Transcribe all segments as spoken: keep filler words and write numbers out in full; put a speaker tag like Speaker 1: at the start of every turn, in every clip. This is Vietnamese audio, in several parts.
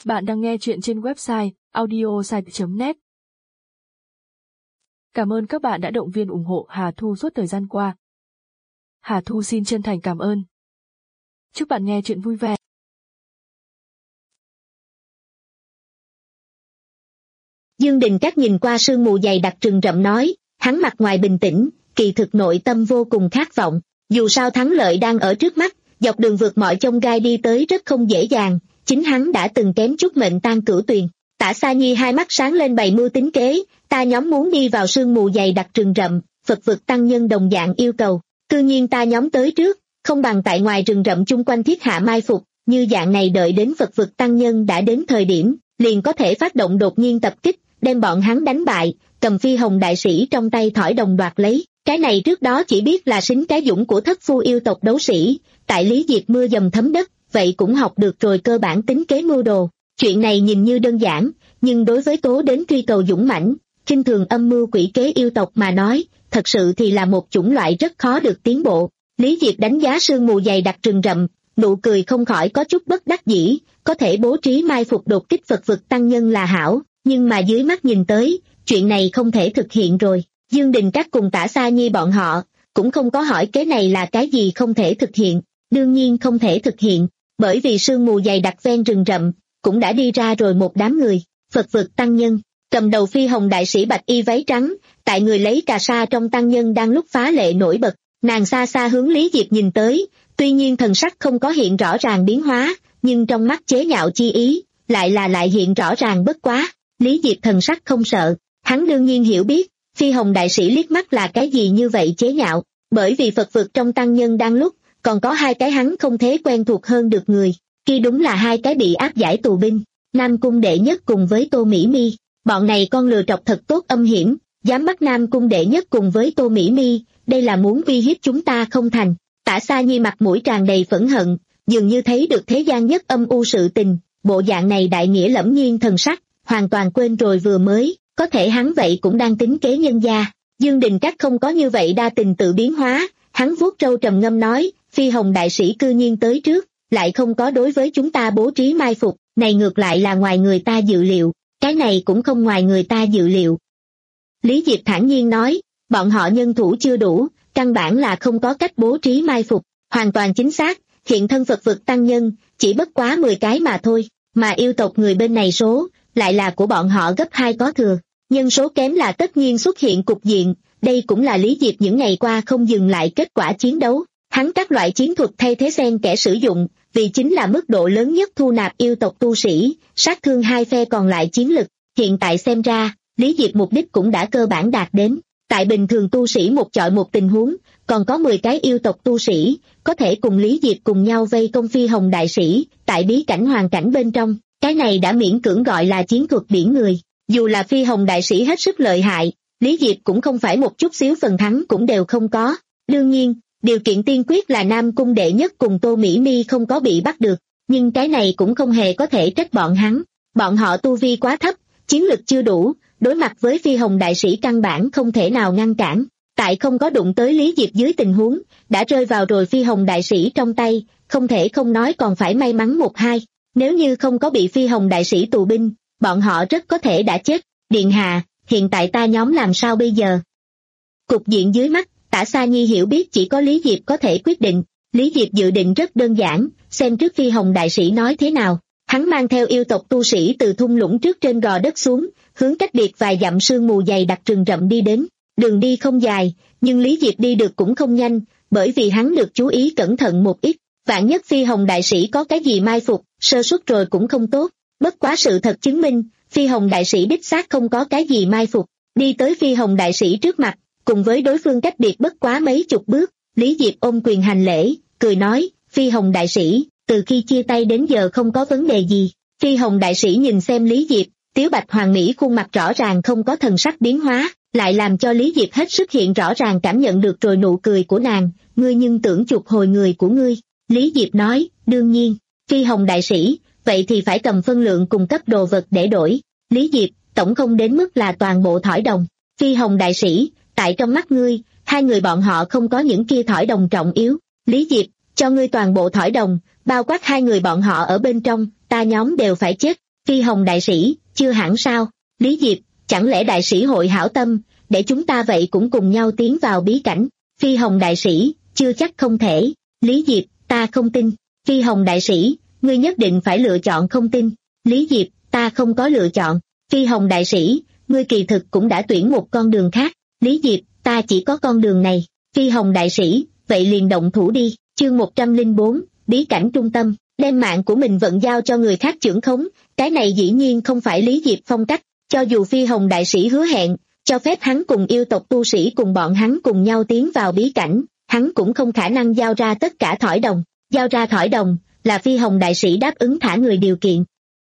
Speaker 1: Bạn đang nghe chuyện trên website audiosite chấm net. Cảm ơn các bạn đã động viên ủng hộ Hà Thu suốt thời gian qua. Hà Thu xin chân thành cảm ơn. Chúc bạn nghe chuyện vui vẻ.
Speaker 2: Dương Đình Các nhìn qua sương mù dày đặc rừng rậm nói, hắn mặt ngoài bình tĩnh, kỳ thực nội tâm vô cùng khát vọng. Dù sao thắng lợi đang ở trước mắt, dọc đường vượt mọi chông gai đi tới rất không dễ dàng. Chính hắn đã từng kém chút mệnh tan cửu tuyền. Tả Sa Nhi hai mắt sáng lên bày mưu tính kế, ta nhóm muốn đi vào sương mù dày đặc rừng rậm, Phật vực tăng nhân đồng dạng yêu cầu. Cư nhiên ta nhóm tới trước, không bằng tại ngoài rừng rậm chung quanh thiết hạ mai phục, như dạng này đợi đến Phật vực tăng nhân đã đến thời điểm, liền có thể phát động đột nhiên tập kích, đem bọn hắn đánh bại, cầm phi hồng đại sĩ trong tay thỏi đồng đoạt lấy. Cái này trước đó chỉ biết là xính cái dũng của thất phu yêu tộc đấu sĩ, tại Lý Diệt mưa dầm thấm đất, vậy cũng học được rồi cơ bản tính kế mưu đồ. Chuyện này nhìn như đơn giản, nhưng đối với cố đến truy cầu dũng mãnh, khinh thường âm mưu quỷ kế yêu tộc mà nói, thật sự thì là một chủng loại rất khó được tiến bộ. Lý Diệt đánh giá sương mù dày đặc rừng rậm, nụ cười không khỏi có chút bất đắc dĩ, có thể bố trí mai phục đột kích Phật vực tăng nhân là hảo, nhưng mà dưới mắt nhìn tới, chuyện này không thể thực hiện rồi. Dương Đình Các cùng Tả Sa Nhi bọn họ, cũng không có hỏi cái này là cái gì không thể thực hiện, đương nhiên không thể thực hiện, bởi vì sương mù dày đặc ven rừng rậm, cũng đã đi ra rồi một đám người, Phật vực tăng nhân, cầm đầu phi hồng đại sĩ bạch y váy trắng, tại người lấy cà sa trong tăng nhân đang lúc phá lệ nổi bật, nàng xa xa hướng Lý Diệp nhìn tới, tuy nhiên thần sắc không có hiện rõ ràng biến hóa, nhưng trong mắt chế nhạo chi ý, lại là lại hiện rõ ràng bất quá. Lý Diệp thần sắc không sợ, hắn đương nhiên hiểu biết, phi hồng đại sĩ liếc mắt là cái gì như vậy chế nhạo, bởi vì Phật vực trong tăng nhân đang lúc, còn có hai cái hắn không thế quen thuộc hơn được người, kia đúng là hai cái bị áp giải tù binh, Nam Cung Đệ Nhất cùng với Tô Mỹ Mi, bọn này con lừa trọc thật tốt âm hiểm, dám bắt Nam Cung Đệ Nhất cùng với Tô Mỹ Mi, đây là muốn uy hiếp chúng ta không thành. Tả Sa Nhi mặt mũi tràn đầy phẫn hận, dường như thấy được thế gian nhất âm u sự tình, bộ dạng này đại nghĩa lẫm nhiên thần sắc, hoàn toàn quên rồi vừa mới, có thể hắn vậy cũng đang tính kế nhân gia. Dương Đình Các không có như vậy đa tình tự biến hóa, hắn vuốt râu trầm ngâm nói, phi hồng đại sĩ cư nhiên tới trước, lại không có đối với chúng ta bố trí mai phục, này ngược lại là ngoài người ta dự liệu, cái này cũng không ngoài người ta dự liệu. Lý Diệp thản nhiên nói, bọn họ nhân thủ chưa đủ, căn bản là không có cách bố trí mai phục, hoàn toàn chính xác, hiện thân Phật vực tăng nhân, chỉ bất quá mười cái mà thôi, mà yêu tộc người bên này số, lại là của bọn họ gấp hai có thừa, nhân số kém là tất nhiên xuất hiện cục diện, đây cũng là Lý Diệp những ngày qua không dừng lại kết quả chiến đấu, hắn các loại chiến thuật thay thế xen kẻ sử dụng, vì chính là mức độ lớn nhất thu nạp yêu tộc tu sĩ, sát thương hai phe còn lại chiến lực, hiện tại xem ra, Lý Diệp mục đích cũng đã cơ bản đạt đến, tại bình thường tu sĩ một chọi một tình huống, còn có mười cái yêu tộc tu sĩ, có thể cùng Lý Diệp cùng nhau vây công phi hồng đại sĩ, tại bí cảnh hoàn cảnh bên trong. Cái này đã miễn cưỡng gọi là chiến thuật biển người, dù là phi hồng đại sĩ hết sức lợi hại, Lý Diệp cũng không phải một chút xíu phần thắng cũng đều không có. Đương nhiên, điều kiện tiên quyết là Nam Cung Đệ Nhất cùng Tô Mỹ Mi không có bị bắt được, nhưng cái này cũng không hề có thể trách bọn hắn, bọn họ tu vi quá thấp, chiến lực chưa đủ, đối mặt với phi hồng đại sĩ căn bản không thể nào ngăn cản, tại không có đụng tới Lý Diệp dưới tình huống, đã rơi vào rồi phi hồng đại sĩ trong tay, không thể không nói còn phải may mắn một hai. Nếu như không có bị phi hồng đại sĩ tù binh, bọn họ rất có thể đã chết. Điện hạ, hiện tại ta nhóm làm sao bây giờ? Cục diện dưới mắt, Tả Sa Nhi hiểu biết chỉ có Lý Diệp có thể quyết định. Lý Diệp dự định rất đơn giản, xem trước phi hồng đại sĩ nói thế nào. Hắn mang theo yêu tộc tu sĩ từ thung lũng trước trên gò đất xuống, hướng cách biệt vài dặm sương mù dày đặc rừng rậm đi đến. Đường đi không dài, nhưng Lý Diệp đi được cũng không nhanh, bởi vì hắn được chú ý cẩn thận một ít. Vạn nhất phi hồng đại sĩ có cái gì mai phục, sơ suất rồi cũng không tốt, bất quá sự thật chứng minh, phi hồng đại sĩ đích xác không có cái gì mai phục, đi tới phi hồng đại sĩ trước mặt, cùng với đối phương cách biệt bất quá mấy chục bước, Lý Diệp ôm quyền hành lễ, cười nói, phi hồng đại sĩ, từ khi chia tay đến giờ không có vấn đề gì. Phi hồng đại sĩ nhìn xem Lý Diệp, tiếu bạch hoàng mỹ khuôn mặt rõ ràng không có thần sắc biến hóa, lại làm cho Lý Diệp hết sức hiện rõ ràng cảm nhận được rồi nụ cười của nàng, ngươi nhưng tưởng chuộc hồi người của ngươi. Lý Diệp nói, đương nhiên, phi hồng đại sĩ, vậy thì phải cầm phân lượng cùng cấp đồ vật để đổi. Lý Diệp, tổng không đến mức là toàn bộ thỏi đồng. Phi hồng đại sĩ, tại trong mắt ngươi, hai người bọn họ không có những kia thỏi đồng trọng yếu. Lý Diệp, cho ngươi toàn bộ thỏi đồng, bao quát hai người bọn họ ở bên trong, ta nhóm đều phải chết. Phi Hồng đại sĩ, chưa hẳn sao? Lý Diệp, chẳng lẽ đại sĩ hội hảo tâm, để chúng ta vậy cũng cùng nhau tiến vào bí cảnh? Phi Hồng đại sĩ, chưa chắc không thể. Lý Diệp, ta không tin. Phi Hồng đại sĩ, ngươi nhất định phải lựa chọn không tin. Lý Diệp, ta không có lựa chọn. Phi Hồng đại sĩ, ngươi kỳ thực cũng đã tuyển một con đường khác. Lý Diệp, ta chỉ có con đường này. Phi Hồng đại sĩ, vậy liền động thủ đi. Chương một trăm lẻ bốn, bí cảnh trung tâm. Đem mạng của mình vận giao cho người khác trưởng khống, cái này dĩ nhiên không phải Lý Diệp phong cách. Cho dù Phi Hồng đại sĩ hứa hẹn, cho phép hắn cùng yêu tộc tu sĩ cùng bọn hắn cùng nhau tiến vào bí cảnh, hắn cũng không khả năng giao ra tất cả thỏi đồng. Giao ra thỏi đồng, là Phi Hồng đại sĩ đáp ứng thả người điều kiện.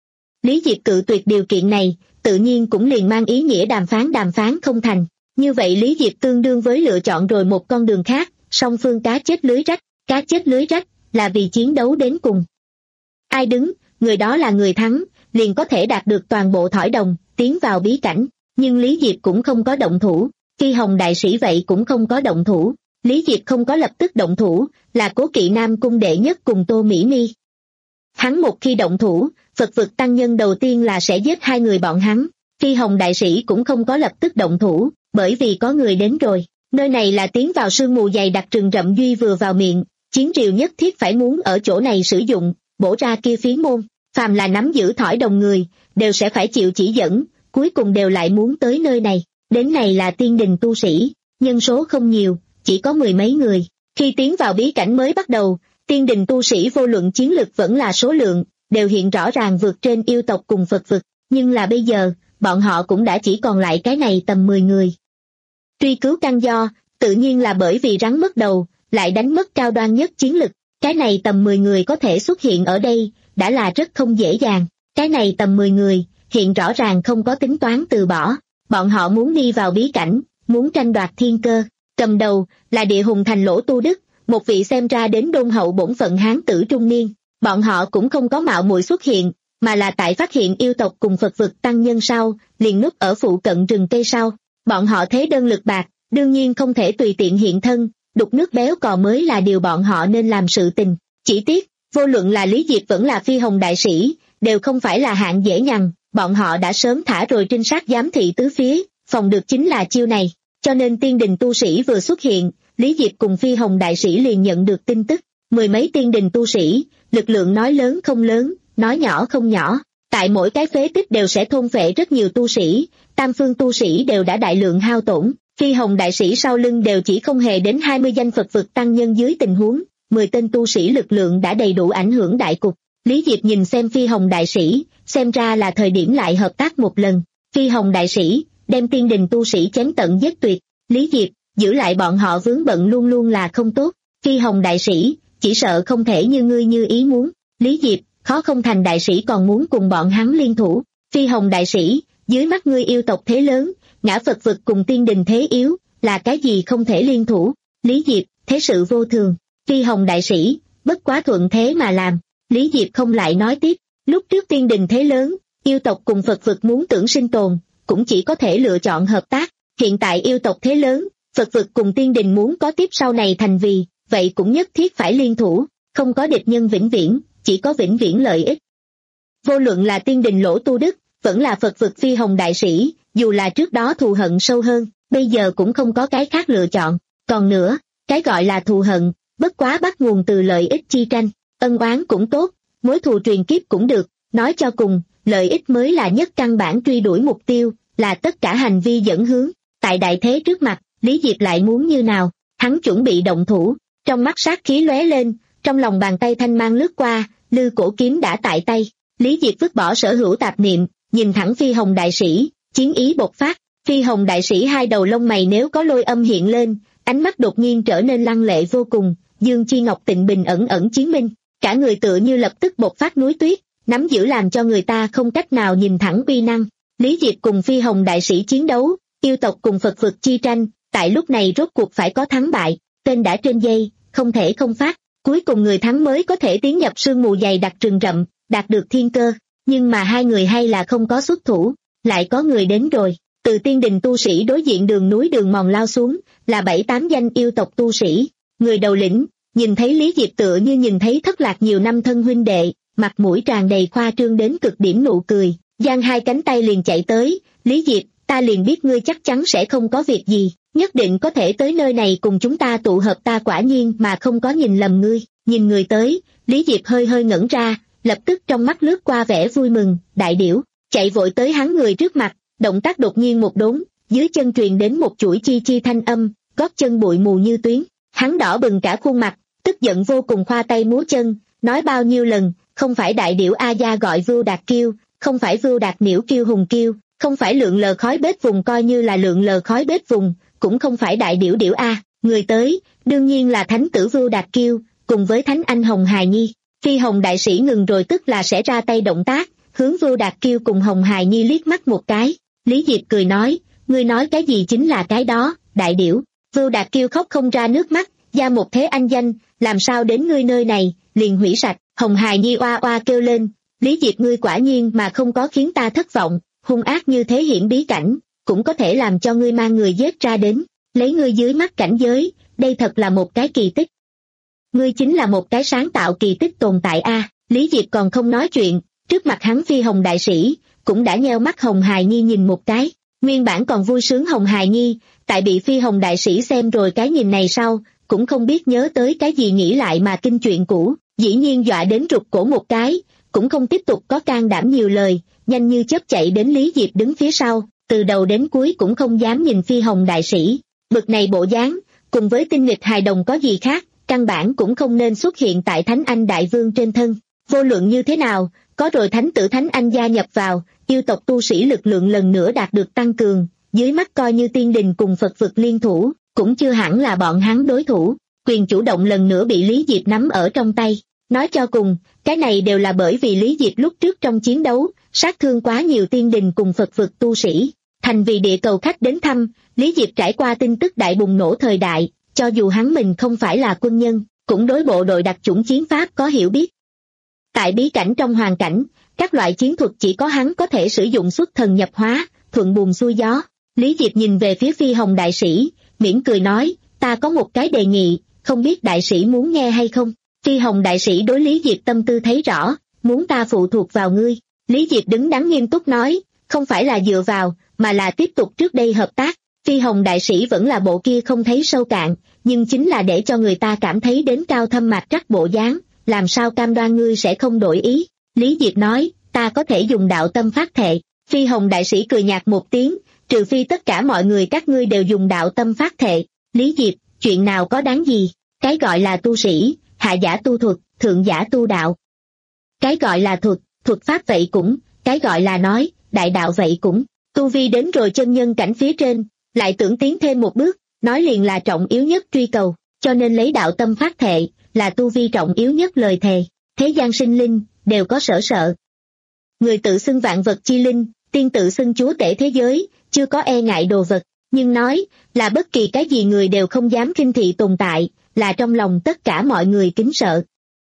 Speaker 2: Lý Diệp cự tuyệt điều kiện này, tự nhiên cũng liền mang ý nghĩa đàm phán đàm phán không thành. Như vậy Lý Diệp tương đương với lựa chọn rồi một con đường khác, song phương cá chết lưới rách, cá chết lưới rách, là vì chiến đấu đến cùng. Ai đứng, người đó là người thắng, liền có thể đạt được toàn bộ thỏi đồng, tiến vào bí cảnh. Nhưng Lý Diệp cũng không có động thủ, Phi Hồng đại sĩ vậy cũng không có động thủ. Lý Diệp không có lập tức động thủ, là Cố Kỵ Nam cung đệ nhất cùng Tô Mỹ Mi. Hắn một khi động thủ, Phật vực tăng nhân đầu tiên là sẽ giết hai người bọn hắn. Phi Hồng đại sĩ cũng không có lập tức động thủ, bởi vì có người đến rồi. Nơi này là tiến vào sương mù dày đặc rừng rậm Duy vừa vào miệng, chiến triều nhất thiết phải muốn ở chỗ này sử dụng, bổ ra kia phiến môn. Phàm là nắm giữ thỏi đồng người, đều sẽ phải chịu chỉ dẫn, cuối cùng đều lại muốn tới nơi này. Đến này là tiên đình tu sĩ, nhân số không nhiều, chỉ có mười mấy người. Khi tiến vào bí cảnh mới bắt đầu, tiên đình tu sĩ vô luận chiến lực vẫn là số lượng, đều hiện rõ ràng vượt trên yêu tộc cùng Phật vực. Nhưng là bây giờ, bọn họ cũng đã chỉ còn lại cái này tầm mười người. Truy cứu căn do, tự nhiên là bởi vì rắn mất đầu, lại đánh mất cao đoan nhất chiến lực. Cái này tầm mười người có thể xuất hiện ở đây, đã là rất không dễ dàng. Cái này tầm mười người, hiện rõ ràng không có tính toán từ bỏ. Bọn họ muốn đi vào bí cảnh, muốn tranh đoạt thiên cơ. Cầm đầu, là Địa Hùng Thành Lỗ Tu Đức, một vị xem ra đến đôn hậu bổn phận hán tử trung niên. Bọn họ cũng không có mạo muội xuất hiện, mà là tại phát hiện yêu tộc cùng Phật vực tăng nhân sau, liền núp ở phụ cận rừng cây sau. Bọn họ thế đơn lực bạc, đương nhiên không thể tùy tiện hiện thân, đục nước béo cò mới là điều bọn họ nên làm sự tình. Chỉ tiếc, vô luận là Lý Diệp vẫn là Phi Hồng đại sĩ, đều không phải là hạng dễ nhằn, bọn họ đã sớm thả rồi trinh sát giám thị tứ phía, phòng được chính là chiêu này. Cho nên tiên đình tu sĩ vừa xuất hiện, Lý Diệp cùng Phi Hồng đại sĩ liền nhận được tin tức. Mười mấy tiên đình tu sĩ, lực lượng nói lớn không lớn, nói nhỏ không nhỏ. Tại mỗi cái phế tích đều sẽ thôn phệ rất nhiều tu sĩ, tam phương tu sĩ đều đã đại lượng hao tổn. Phi Hồng đại sĩ sau lưng đều chỉ không hề đến hai mươi danh Phật vực tăng nhân dưới tình huống, mười tên tu sĩ lực lượng đã đầy đủ ảnh hưởng đại cục. Lý Diệp nhìn xem Phi Hồng đại sĩ, xem ra là thời điểm lại hợp tác một lần. Phi Hồng đại sĩ, đem tiên đình tu sĩ chém tận giết tuyệt. Lý Diệp, giữ lại bọn họ vướng bận luôn luôn là không tốt. Phi Hồng đại sĩ, chỉ sợ không thể như ngươi như ý muốn. Lý Diệp, khó không thành đại sĩ còn muốn cùng bọn hắn liên thủ. Phi Hồng đại sĩ, dưới mắt ngươi yêu tộc thế lớn, ngã Phật vực cùng tiên đình thế yếu, là cái gì không thể liên thủ. Lý Diệp, thế sự vô thường. Phi Hồng đại sĩ, bất quá thuận thế mà làm. Lý Diệp không lại nói tiếp, lúc trước tiên đình thế lớn, yêu tộc cùng Phật vực muốn tưởng sinh tồn, cũng chỉ có thể lựa chọn hợp tác. Hiện tại yêu tộc thế lớn, Phật vực cùng tiên đình muốn có tiếp sau này thành vì, vậy cũng nhất thiết phải liên thủ, không có địch nhân vĩnh viễn, chỉ có vĩnh viễn lợi ích. Vô luận là tiên đình Lỗ Tu Đức, vẫn là Phật vực Phi Hồng đại sĩ, dù là trước đó thù hận sâu hơn, bây giờ cũng không có cái khác lựa chọn. Còn nữa, cái gọi là thù hận, bất quá bắt nguồn từ lợi ích chi tranh, ân oán cũng tốt, mối thù truyền kiếp cũng được, nói cho cùng, lợi ích mới là nhất căn bản truy đuổi mục tiêu, là tất cả hành vi dẫn hướng. Tại đại thế trước mặt, Lý Diệp lại muốn như nào? Hắn chuẩn bị động thủ, trong mắt sát khí lóe lên, trong lòng bàn tay thanh mang lướt qua, lư cổ kiếm đã tại tay. Lý Diệp vứt bỏ sở hữu tạp niệm, nhìn thẳng Phi Hồng đại sĩ, chiến ý bộc phát. Phi Hồng đại sĩ hai đầu lông mày nếu có lôi âm hiện lên, ánh mắt đột nhiên trở nên lăng lệ vô cùng, Dương Chi Ngọc Tịnh Bình ẩn ẩn chiến minh, cả người tựa như lập tức bộc phát núi tuyết, nắm giữ làm cho người ta không cách nào nhìn thẳng uy năng. Lý Diệp cùng Phi Hồng đại sĩ chiến đấu, yêu tộc cùng Phật vực chi tranh, tại lúc này rốt cuộc phải có thắng bại, tên đã trên dây, không thể không phát, cuối cùng người thắng mới có thể tiến nhập sương mù dày đặc rừng rậm, đạt được thiên cơ. Nhưng mà hai người hay là không có xuất thủ, lại có người đến rồi. Từ tiên đình tu sĩ đối diện đường núi đường mòn lao xuống, là bảy tám danh yêu tộc tu sĩ. Người đầu lĩnh, nhìn thấy Lý Diệp tựa như nhìn thấy thất lạc nhiều năm thân huynh đệ, mặt mũi tràn đầy khoa trương đến cực điểm nụ cười, giang hai cánh tay liền chạy tới, Lý Diệp, ta liền biết ngươi chắc chắn sẽ không có việc gì, nhất định có thể tới nơi này cùng chúng ta tụ hợp, ta quả nhiên mà không có nhìn lầm ngươi. Nhìn người tới, Lý Diệp hơi hơi ngẩn ra, lập tức trong mắt lướt qua vẻ vui mừng, đại điểu, chạy vội tới hắn người trước mặt, động tác đột nhiên một đốn, dưới chân truyền đến một chuỗi chi chi thanh âm, gót chân bụi mù như tuyến, hắn đỏ bừng cả khuôn mặt, tức giận vô cùng khoa tay múa chân, nói bao nhiêu lần, không phải đại điểu A Gia gọi Vưu Đạt Kiêu, không phải Vưu Đạt Niễu Kiêu Hùng Kiêu, không phải lượn lờ khói bếp vùng coi như là lượn lờ khói bếp vùng, cũng không phải đại điểu điểu A, người tới, đương nhiên là thánh tử Vưu Đạt Kiêu, cùng với thánh anh Hồng Hài Nhi. Phi Hồng đại sĩ ngừng rồi tức là sẽ ra tay động tác, hướng Vưu Đạt Kiêu cùng Hồng Hài Nhi liếc mắt một cái, Lý Diệp cười nói, ngươi nói cái gì chính là cái đó, đại điểu. Vưu Đạt Kiêu khóc không ra nước mắt, ra một thế anh danh, làm sao đến ngươi nơi này, liền hủy sạch. Hồng Hài Nhi oa oa kêu lên, Lý Diệp ngươi quả nhiên mà không có khiến ta thất vọng, hung ác như thế hiển bí cảnh, cũng có thể làm cho ngươi mang người giết ra đến, lấy ngươi dưới mắt cảnh giới, đây thật là một cái kỳ tích. Ngươi chính là một cái sáng tạo kỳ tích tồn tại a. Lý Diệp còn không nói chuyện, trước mặt hắn Phi Hồng đại sĩ, cũng đã nheo mắt Hồng Hài Nhi nhìn một cái, nguyên bản còn vui sướng Hồng Hài Nhi, tại bị Phi Hồng đại sĩ xem rồi cái nhìn này sau, cũng không biết nhớ tới cái gì nghĩ lại mà kinh chuyện cũ, dĩ nhiên dọa đến rụt cổ một cái, cũng không tiếp tục có can đảm nhiều lời, nhanh như chớp chạy đến Lý Diệp đứng phía sau, từ đầu đến cuối cũng không dám nhìn Phi Hồng đại sĩ, bực này bộ dáng, cùng với tinh nghịch hài đồng có gì khác, căn bản cũng không nên xuất hiện tại Thánh Anh Đại Vương trên thân. Vô luận như thế nào, có rồi thánh tử Thánh Anh gia nhập vào, yêu tộc tu sĩ lực lượng lần nữa đạt được tăng cường, dưới mắt coi như tiên đình cùng Phật vực liên thủ, cũng chưa hẳn là bọn hắn đối thủ, quyền chủ động lần nữa bị Lý Diệp nắm ở trong tay. Nói cho cùng, cái này đều là bởi vì Lý Diệp lúc trước trong chiến đấu, sát thương quá nhiều tiên đình cùng Phật vực tu sĩ, thành vì địa cầu khách đến thăm, Lý Diệp trải qua tin tức đại bùng nổ thời đại, cho dù hắn mình không phải là quân nhân, cũng đối bộ đội đặc chủng chiến pháp có hiểu biết. Tại bí cảnh trong hoàn cảnh, các loại chiến thuật chỉ có hắn có thể sử dụng xuất thần nhập hóa, thuận buồm xuôi gió. Lý Diệp nhìn về phía Phi Hồng đại sĩ, mỉm cười nói, ta có một cái đề nghị, không biết đại sĩ muốn nghe hay không. Phi Hồng đại sĩ đối Lý Diệp tâm tư thấy rõ, muốn ta phụ thuộc vào ngươi. Lý Diệp đứng đắn nghiêm túc nói, không phải là dựa vào, mà là tiếp tục trước đây hợp tác. Phi Hồng đại sĩ vẫn là bộ kia không thấy sâu cạn, nhưng chính là để cho người ta cảm thấy đến cao thâm mạch trắc bộ dáng, làm sao cam đoan ngươi sẽ không đổi ý. Lý Diệp nói, ta có thể dùng đạo tâm phát thệ. Phi Hồng đại sĩ cười nhạt một tiếng, trừ phi tất cả mọi người các ngươi đều dùng đạo tâm phát thệ. Lý Diệp, chuyện nào có đáng gì, cái gọi là tu sĩ, hạ giả tu thuật, thượng giả tu đạo. Cái gọi là thuật, thuật pháp vậy cũng, cái gọi là nói, đại đạo vậy cũng, tu vi đến rồi chân nhân cảnh phía trên, lại tưởng tiến thêm một bước, nói liền là trọng yếu nhất truy cầu, cho nên lấy đạo tâm phát thệ, là tu vi trọng yếu nhất lời thề, thế gian sinh linh, đều có sở sợ. Người tự xưng vạn vật chi linh, tiên tự xưng chúa tể thế giới, chưa có e ngại đồ vật, nhưng nói, là bất kỳ cái gì người đều không dám khinh thị tồn tại, là trong lòng tất cả mọi người kính sợ.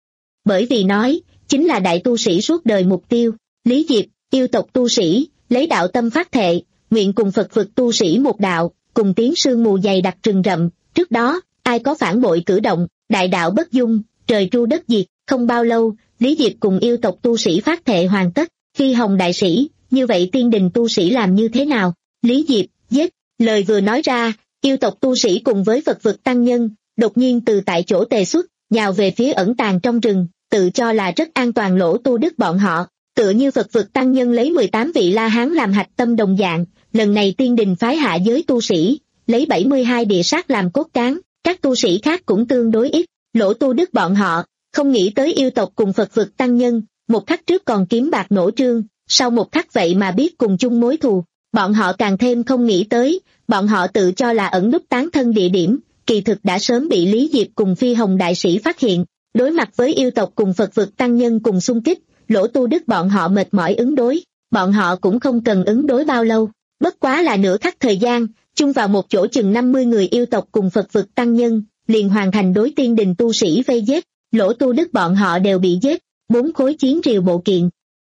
Speaker 2: Bởi vì nói, chính là đại tu sĩ suốt đời mục tiêu, Lý Diệp, yêu tộc tu sĩ, lấy đạo tâm phát thệ, nguyện cùng Phật vực tu sĩ một đạo, cùng tiếng sương mù dày đặc rừng rậm, trước đó, ai có phản bội cử động, đại đạo bất dung, trời tru đất diệt, không bao lâu, Lý Diệp cùng yêu tộc tu sĩ phát thệ hoàn tất. Phi Hồng đại sĩ, như vậy tiên đình tu sĩ làm như thế nào? Lý Diệp, giết, lời vừa nói ra, yêu tộc tu sĩ cùng với Phật vực tăng nhân, đột nhiên từ tại chỗ tề xuất, nhào về phía ẩn tàng trong rừng, tự cho là rất an toàn lỗ tu đức bọn họ, tựa như Phật vực tăng nhân lấy mười tám vị La Hán làm hạch tâm đồng dạng, lần này tiên đình phái hạ giới tu sĩ, lấy bảy mươi hai địa sát làm cốt cán, các tu sĩ khác cũng tương đối ít, lỗ tu đức bọn họ, không nghĩ tới yêu tộc cùng Phật vực tăng nhân, một khắc trước còn kiếm bạc nổ trương, sau một khắc vậy mà biết cùng chung mối thù, bọn họ càng thêm không nghĩ tới, bọn họ tự cho là ẩn núp tán thân địa điểm, kỳ thực đã sớm bị Lý Diệp cùng Phi Hồng đại sĩ phát hiện, đối mặt với yêu tộc cùng Phật vực tăng nhân cùng xung kích, lỗ tu đức bọn họ mệt mỏi ứng đối, bọn họ cũng không cần ứng đối bao lâu, bất quá là nửa khắc thời gian, chung vào một chỗ chừng năm mươi người yêu tộc cùng Phật vực tăng nhân, liền hoàn thành đối tiên đình tu sĩ vây giết, lỗ tu đức bọn họ đều bị giết, bốn khối chiến rìu bộ kiện.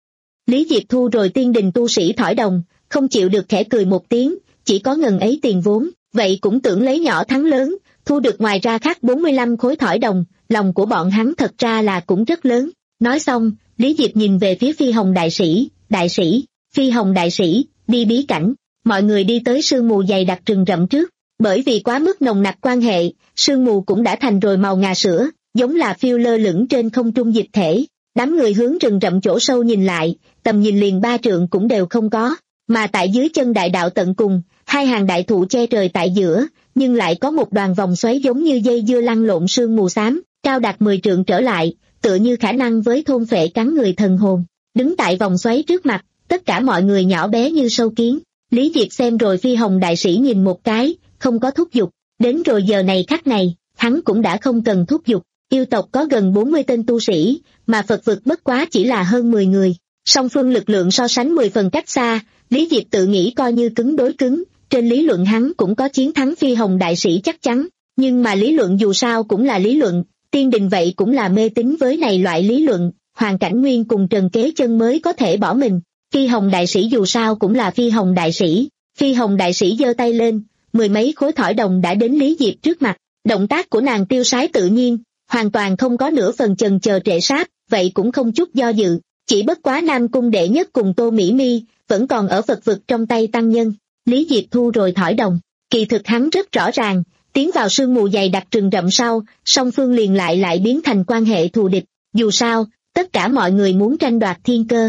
Speaker 2: Lý Diệp thu rồi tiên đình tu sĩ thỏi đồng, không chịu được khẽ cười một tiếng, chỉ có ngần ấy tiền vốn, vậy cũng tưởng lấy nhỏ thắng lớn, thu được ngoài ra khác bốn mươi lăm khối thỏi đồng, lòng của bọn hắn thật ra là cũng rất lớn. Nói xong, Lý Diệp nhìn về phía Phi Hồng đại sĩ, đại sĩ, Phi Hồng đại sĩ, đi bí cảnh. Mọi người đi tới sương mù dày đặc rừng rậm trước, bởi vì quá mức nồng nặc quan hệ, sương mù cũng đã thành rồi màu ngà sữa, giống là phiêu lơ lửng trên không trung dịch thể. Đám người hướng rừng rậm chỗ sâu nhìn lại, tầm nhìn liền ba trượng cũng đều không có, mà tại dưới chân đại đạo tận cùng, hai hàng đại thụ che trời tại giữa, nhưng lại có một đoàn vòng xoáy giống như dây dưa lăn lộn sương mù xám, cao đạt mười trượng trở lại, tựa như khả năng với thôn phệ cắn người thần hồn. Đứng tại vòng xoáy trước mặt, tất cả mọi người nhỏ bé như sâu kiến. Lý Diệp xem rồi Phi Hồng đại sĩ nhìn một cái, không có thúc giục. Đến rồi giờ này khắc này, hắn cũng đã không cần thúc giục. Yêu tộc có gần bốn mươi tên tu sĩ, mà Phật vực bất quá chỉ là hơn mười người. Song phương lực lượng so sánh mười phần cách xa, Lý Diệp tự nghĩ coi như cứng đối cứng, trên lý luận hắn cũng có chiến thắng Phi Hồng đại sĩ chắc chắn. Nhưng mà lý luận dù sao cũng là lý luận, tiên đình vậy cũng là mê tín với này loại lý luận, Hoàng Cảnh Nguyên cùng Trần Kế Chân mới có thể bỏ mình. Phi Hồng đại sĩ dù sao cũng là Phi Hồng đại sĩ. Phi Hồng đại sĩ giơ tay lên, mười mấy khối thỏi đồng đã đến Lý Diệp trước mặt. Động tác của nàng tiêu sái tự nhiên, hoàn toàn không có nửa phần chần chờ trệ sáp, vậy cũng không chút do dự. Chỉ bất quá Nam Cung đệ nhất cùng Tô Mỹ Mi vẫn còn ở Phật vực trong tay tăng nhân. Lý Diệp thu rồi thỏi đồng, kỳ thực hắn rất rõ ràng, tiến vào sương mù dày đặc rừng rậm sau, song phương liền lại lại biến thành quan hệ thù địch. Dù sao, tất cả mọi người muốn tranh đoạt thiên cơ.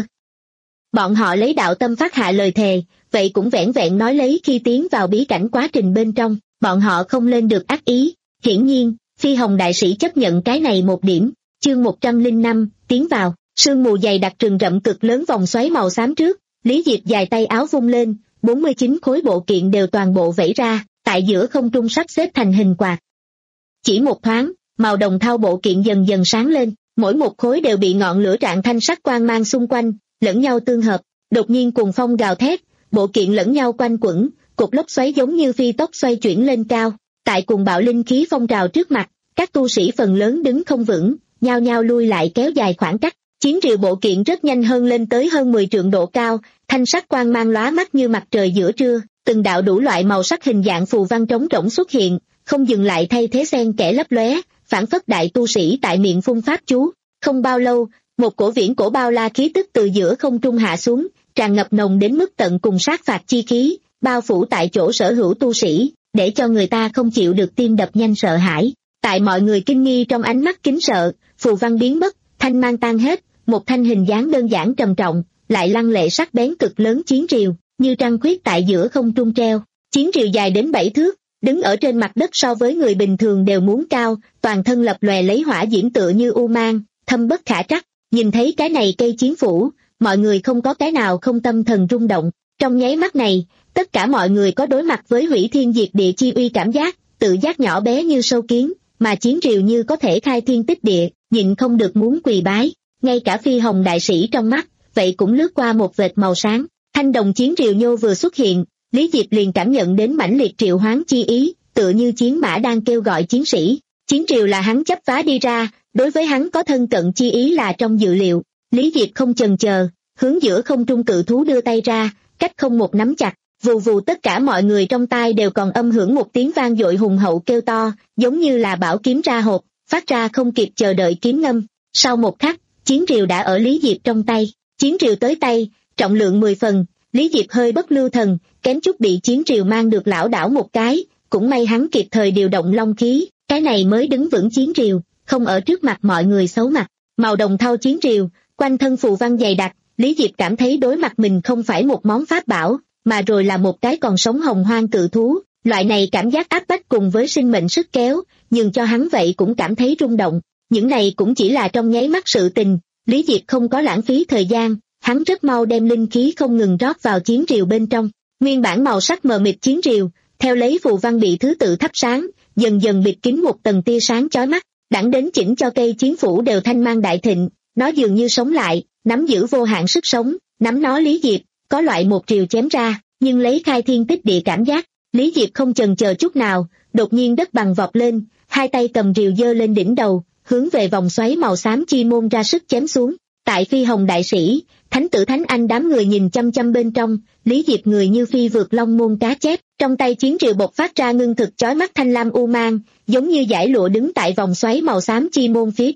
Speaker 2: Bọn họ lấy đạo tâm phát hạ lời thề, vậy cũng vẻn vẹn nói lấy khi tiến vào bí cảnh quá trình bên trong, bọn họ không lên được ác ý. Hiển nhiên, Phi Hồng đại sĩ chấp nhận cái này một điểm. Chương một trăm lẻ năm, tiến vào, sương mù dày đặc rừng rậm cực lớn vòng xoáy màu xám trước, Lý Diệp dài tay áo vung lên, bốn mươi chín khối bộ kiện đều toàn bộ vẩy ra, tại giữa không trung sắp xếp thành hình quạt. Chỉ một thoáng, màu đồng thau bộ kiện dần dần sáng lên, mỗi một khối đều bị ngọn lửa rạng thanh sắc quang mang xung quanh, lẫn nhau tương hợp, đột nhiên cùng phong gào thét, bộ kiện lẫn nhau quanh quẩn, cục lốc xoáy giống như phi tốc xoay chuyển lên cao. Tại cùng bạo linh khí phong trào trước mặt, các tu sĩ phần lớn đứng không vững, nhao nhao lui lại kéo dài khoảng cách. Chiến rìu bộ kiện rất nhanh hơn lên tới hơn mười trượng độ cao, thanh sắc quang mang lóa mắt như mặt trời giữa trưa, từng đạo đủ loại màu sắc hình dạng phù văn trống rỗng xuất hiện, không dừng lại thay thế xen kẽ lấp lóe, phản phất đại tu sĩ tại miệng phun pháp chú. Không bao lâu, một cổ viễn cổ bao la khí tức từ giữa không trung hạ xuống, tràn ngập nồng đến mức tận cùng sát phạt chi khí, bao phủ tại chỗ sở hữu tu sĩ, để cho người ta không chịu được tim đập nhanh sợ hãi. Tại mọi người kinh nghi trong ánh mắt kính sợ, phù văn biến mất, thanh mang tan hết, một thanh hình dáng đơn giản trầm trọng, lại lăng lệ sắc bén cực lớn chiến rìu, như trăng khuyết tại giữa không trung treo. Chiến rìu dài đến bảy thước, đứng ở trên mặt đất so với người bình thường đều muốn cao, toàn thân lập lòe lấy hỏa diễm tựa như u mang, thâm bất khả trắc. Nhìn thấy cái này cây chiến phủ, mọi người không có cái nào không tâm thần rung động. Trong nháy mắt này, tất cả mọi người có đối mặt với hủy thiên diệt địa chi uy cảm giác, tự giác nhỏ bé như sâu kiến, mà chiến rìu như có thể khai thiên tích địa, nhịn không được muốn quỳ bái. Ngay cả Phi Hồng đại sĩ trong mắt, vậy cũng lướt qua một vệt màu sáng. Thanh đồng chiến rìu nhô vừa xuất hiện, Lý Diệp liền cảm nhận đến mãnh liệt triệu hoán chi ý, tựa như chiến mã đang kêu gọi chiến sĩ. Chiến rìu là hắn chấp phá đi ra, đối với hắn có thân cận chi ý là trong dự liệu. Lý Diệp không chần chờ, hướng giữa không trung cự thú đưa tay ra, cách không một nắm chặt, vù vù tất cả mọi người trong tai đều còn âm hưởng một tiếng vang dội hùng hậu kêu to, giống như là bảo kiếm ra hộp, phát ra không kịp chờ đợi kiếm ngâm. Sau một khắc, chiến rìu đã ở Lý Diệp trong tay. Chiến rìu tới tay, trọng lượng mười phần, Lý Diệp hơi bất lưu thần, kém chút bị chiến rìu mang được lảo đảo một cái, cũng may hắn kịp thời điều động long khí, cái này mới đứng vững chiến rìu, không ở trước mặt mọi người xấu mặt. Màu đồng thau chiến rìu, quanh thân phù văn dày đặc, Lý Diệp cảm thấy đối mặt mình không phải một món pháp bảo, mà rồi là một cái còn sống hồng hoang cự thú. Loại này cảm giác áp bách cùng với sinh mệnh sức kéo, nhưng cho hắn vậy cũng cảm thấy rung động. Những này cũng chỉ là trong nháy mắt sự tình, Lý Diệp không có lãng phí thời gian, hắn rất mau đem linh khí không ngừng rót vào chiến rìu bên trong. Nguyên bản màu sắc mờ mịt chiến rìu, theo lấy phù văn bị thứ tự thắp sáng, dần dần bịt kín một tầng tia sáng chói mắt, đẳng đến chỉnh cho cây chiến phủ đều thanh mang đại thịnh, nó dường như sống lại, nắm giữ vô hạn sức sống, nắm nó Lý Diệp, có loại một rìu chém ra, nhưng lấy khai thiên tích địa cảm giác, Lý Diệp không chần chờ chút nào, đột nhiên đất bằng vọt lên, hai tay cầm rìu giơ lên đỉnh đầu, hướng về vòng xoáy màu xám chi môn ra sức chém xuống. Tại Phi Hồng đại sĩ, Thánh tử Thánh Anh đám người nhìn chăm chăm bên trong, Lý Diệp người như phi vượt long môn cá chép, trong tay chiến rìu bộc phát ra ngưng thực chói mắt thanh lam u mang, giống như dải lụa đứng tại vòng xoáy màu xám chi môn phía trên,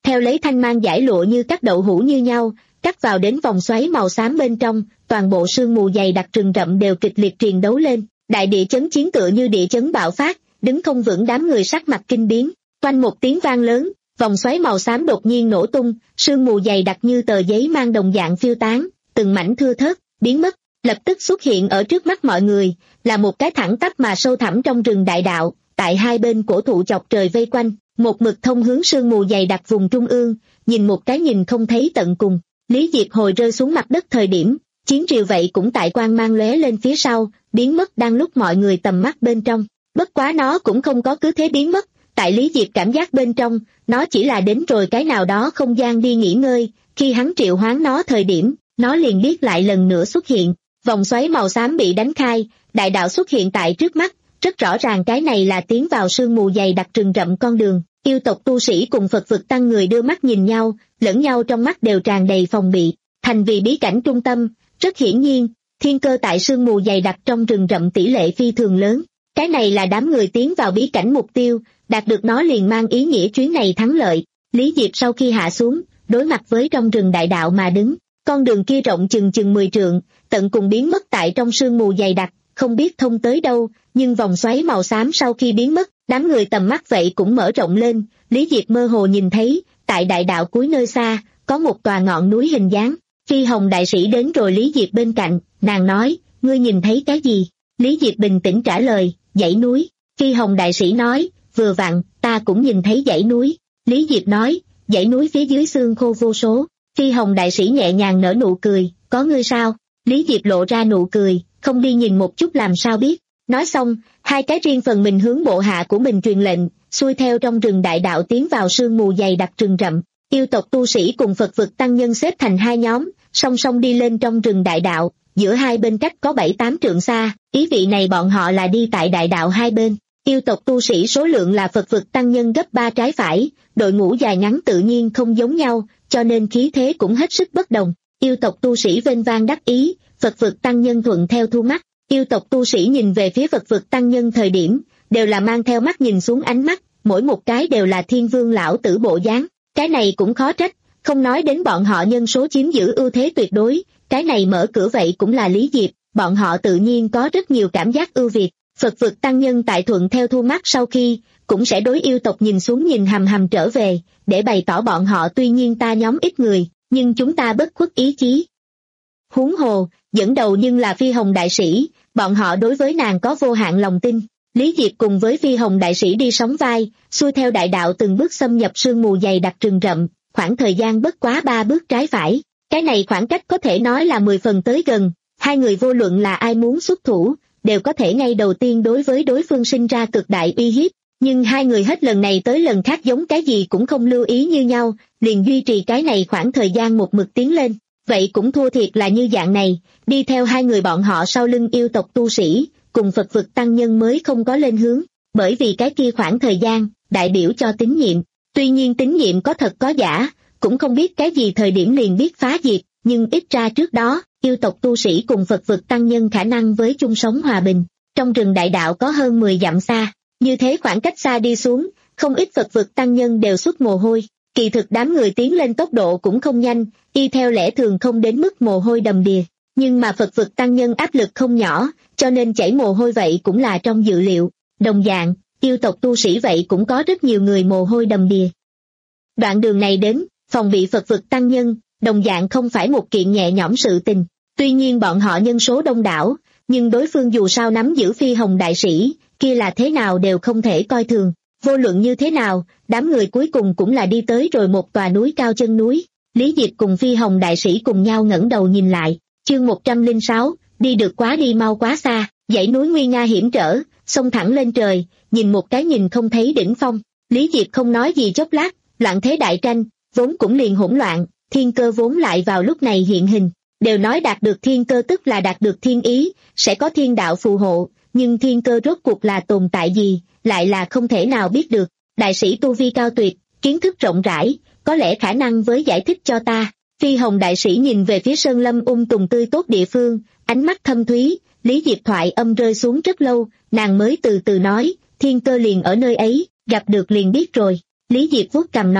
Speaker 2: theo lấy thanh mang giải lụa như các đậu hũ như nhau, cắt vào đến vòng xoáy màu xám bên trong, toàn bộ sương mù dày đặc rừng rậm đều kịch liệt triền đấu lên, đại địa chấn chiến tựa như địa chấn bạo phát, đứng không vững đám người sắc mặt kinh biến, quanh một tiếng vang lớn, vòng xoáy màu xám đột nhiên nổ tung, sương mù dày đặc như tờ giấy mang đồng dạng phiêu tán, từng mảnh thưa thớt, biến mất, lập tức xuất hiện ở trước mắt mọi người, là một cái thẳng tắp mà sâu thẳm trong rừng đại đạo, tại hai bên cổ thụ chọc trời vây quanh, một mực thông hướng sương mù dày đặc vùng trung ương, nhìn một cái nhìn không thấy tận cùng. Lý Diệp hồi rơi xuống mặt đất thời điểm, chiến triều vậy cũng tại quang mang lóe lên phía sau, biến mất đang lúc mọi người tầm mắt bên trong. Bất quá nó cũng không có cứ thế biến mất, tại Lý Diệp cảm giác bên trong, nó chỉ là đến rồi cái nào đó không gian đi nghỉ ngơi, khi hắn triệu hoán nó thời điểm, nó liền biết lại lần nữa xuất hiện. Vòng xoáy màu xám bị đánh khai, đại đạo xuất hiện tại trước mắt, rất rõ ràng cái này là tiến vào sương mù dày đặc rừng rậm con đường. Yêu tộc tu sĩ cùng Phật vực tăng người đưa mắt nhìn nhau, lẫn nhau trong mắt đều tràn đầy phòng bị, thành vì bí cảnh trung tâm, rất hiển nhiên, thiên cơ tại sương mù dày đặc trong rừng rậm tỷ lệ phi thường lớn. Cái này là đám người tiến vào bí cảnh mục tiêu, đạt được nó liền mang ý nghĩa chuyến này thắng lợi. Lý Diệp sau khi hạ xuống, đối mặt với trong rừng đại đạo mà đứng, con đường kia rộng chừng chừng mười trượng, tận cùng biến mất tại trong sương mù dày đặc, không biết thông tới đâu, nhưng vòng xoáy màu xám sau khi biến mất, đám người tầm mắt vậy cũng mở rộng lên. Lý Diệp mơ hồ nhìn thấy, tại đại đạo cuối nơi xa, có một tòa ngọn núi hình dáng. Phi Hồng đại sĩ đến rồi Lý Diệp bên cạnh, nàng nói, ngươi nhìn thấy cái gì? Lý Diệp bình tĩnh trả lời, dãy núi. Phi Hồng đại sĩ nói, vừa vặn, ta cũng nhìn thấy dãy núi. Lý Diệp nói, dãy núi phía dưới xương khô vô số. Phi Hồng đại sĩ nhẹ nhàng nở nụ cười, có ngươi sao? Lý Diệp lộ ra nụ cười, không đi nhìn một chút làm sao biết. Nói xong, hai cái riêng phần mình hướng bộ hạ của mình truyền lệnh, xuôi theo trong rừng đại đạo tiến vào sương mù dày đặc rừng rậm. Yêu tộc tu sĩ cùng Phật vực tăng nhân xếp thành hai nhóm, song song đi lên trong rừng đại đạo, giữa hai bên cách có bảy tám trượng xa, ý vị này bọn họ là đi tại đại đạo hai bên. Yêu tộc tu sĩ số lượng là Phật vực tăng nhân gấp ba trái phải, đội ngũ dài ngắn tự nhiên không giống nhau, cho nên khí thế cũng hết sức bất đồng. Yêu tộc tu sĩ vênh vang đắc ý, Phật vực tăng nhân thuận theo thu mắt. Yêu tộc tu sĩ nhìn về phía Phật vực tăng nhân thời điểm, đều là mang theo mắt nhìn xuống ánh mắt, mỗi một cái đều là thiên vương lão tử bộ dáng. Cái này cũng khó trách, không nói đến bọn họ nhân số chiếm giữ ưu thế tuyệt đối, cái này mở cửa vậy cũng là Lý Diệp, bọn họ tự nhiên có rất nhiều cảm giác ưu việt. Phật vực tăng nhân tại thuận theo thu mắt sau khi, cũng sẽ đối yêu tộc nhìn xuống nhìn hầm hầm trở về, để bày tỏ bọn họ tuy nhiên ta nhóm ít người, nhưng chúng ta bất khuất ý chí. Huống hồ, dẫn đầu nhưng là Phi Hồng đại sĩ, bọn họ đối với nàng có vô hạn lòng tin. Lý Diệp cùng với Phi Hồng đại sĩ đi sóng vai, xuôi theo đại đạo từng bước xâm nhập sương mù dày đặc rừng rậm, khoảng thời gian bất quá ba bước trái phải. Cái này khoảng cách có thể nói là mười phần tới gần, hai người vô luận là ai muốn xuất thủ, đều có thể ngay đầu tiên đối với đối phương sinh ra cực đại uy hiếp. Nhưng hai người hết lần này tới lần khác giống cái gì cũng không lưu ý như nhau, liền duy trì cái này khoảng thời gian một mực tiến lên. Vậy cũng thua thiệt là như dạng này, đi theo hai người bọn họ sau lưng yêu tộc tu sĩ, cùng Phật vực tăng nhân mới không có lên hướng, bởi vì cái kia khoảng thời gian, đại biểu cho tín nhiệm. Tuy nhiên tín nhiệm có thật có giả, cũng không biết cái gì thời điểm liền biết phá diệt, nhưng ít ra trước đó, yêu tộc tu sĩ cùng Phật vực tăng nhân khả năng với chung sống hòa bình. Trong rừng đại đạo có hơn mười dặm xa, như thế khoảng cách xa đi xuống, không ít Phật vực tăng nhân đều xuất mồ hôi. Kỳ thực đám người tiến lên tốc độ cũng không nhanh, y theo lẽ thường không đến mức mồ hôi đầm đìa. Nhưng mà Phật vực tăng nhân áp lực không nhỏ, cho nên chảy mồ hôi vậy cũng là trong dự liệu. Đồng dạng, yêu tộc tu sĩ vậy cũng có rất nhiều người mồ hôi đầm đìa. Đoạn đường này đến, phòng bị Phật vực tăng nhân, đồng dạng không phải một kiện nhẹ nhõm sự tình. Tuy nhiên bọn họ nhân số đông đảo, nhưng đối phương dù sao nắm giữ Phi Hồng đại sĩ, kia là thế nào đều không thể coi thường. Vô luận như thế nào, đám người cuối cùng cũng là đi tới rồi một tòa núi cao chân núi. Lý Diệp cùng Phi Hồng đại sĩ cùng nhau ngẩng đầu nhìn lại. Chương một trăm lẻ sáu, đi được quá đi mau quá xa, dãy núi nguy nga hiểm trở, xông thẳng lên trời, nhìn một cái nhìn không thấy đỉnh phong. Lý Diệp không nói gì chốc lát, loạn thế đại tranh, vốn cũng liền hỗn loạn, thiên cơ vốn lại vào lúc này hiện hình. Đều nói đạt được thiên cơ tức là đạt được thiên ý, sẽ có thiên đạo phù hộ, nhưng thiên cơ rốt cuộc là tồn tại gì, lại là không thể nào biết được. Đại sĩ tu vi cao tuyệt, kiến thức rộng rãi, có lẽ khả năng với giải thích cho ta. Phi Hồng đại sĩ nhìn về phía sơn lâm ung tùng tươi tốt địa phương, ánh mắt thâm thúy. Lý Diệp thoại âm rơi xuống rất lâu, nàng mới từ từ nói, thiên cơ liền ở nơi ấy, gặp được liền biết rồi. Lý Diệp vuốt cằm nói,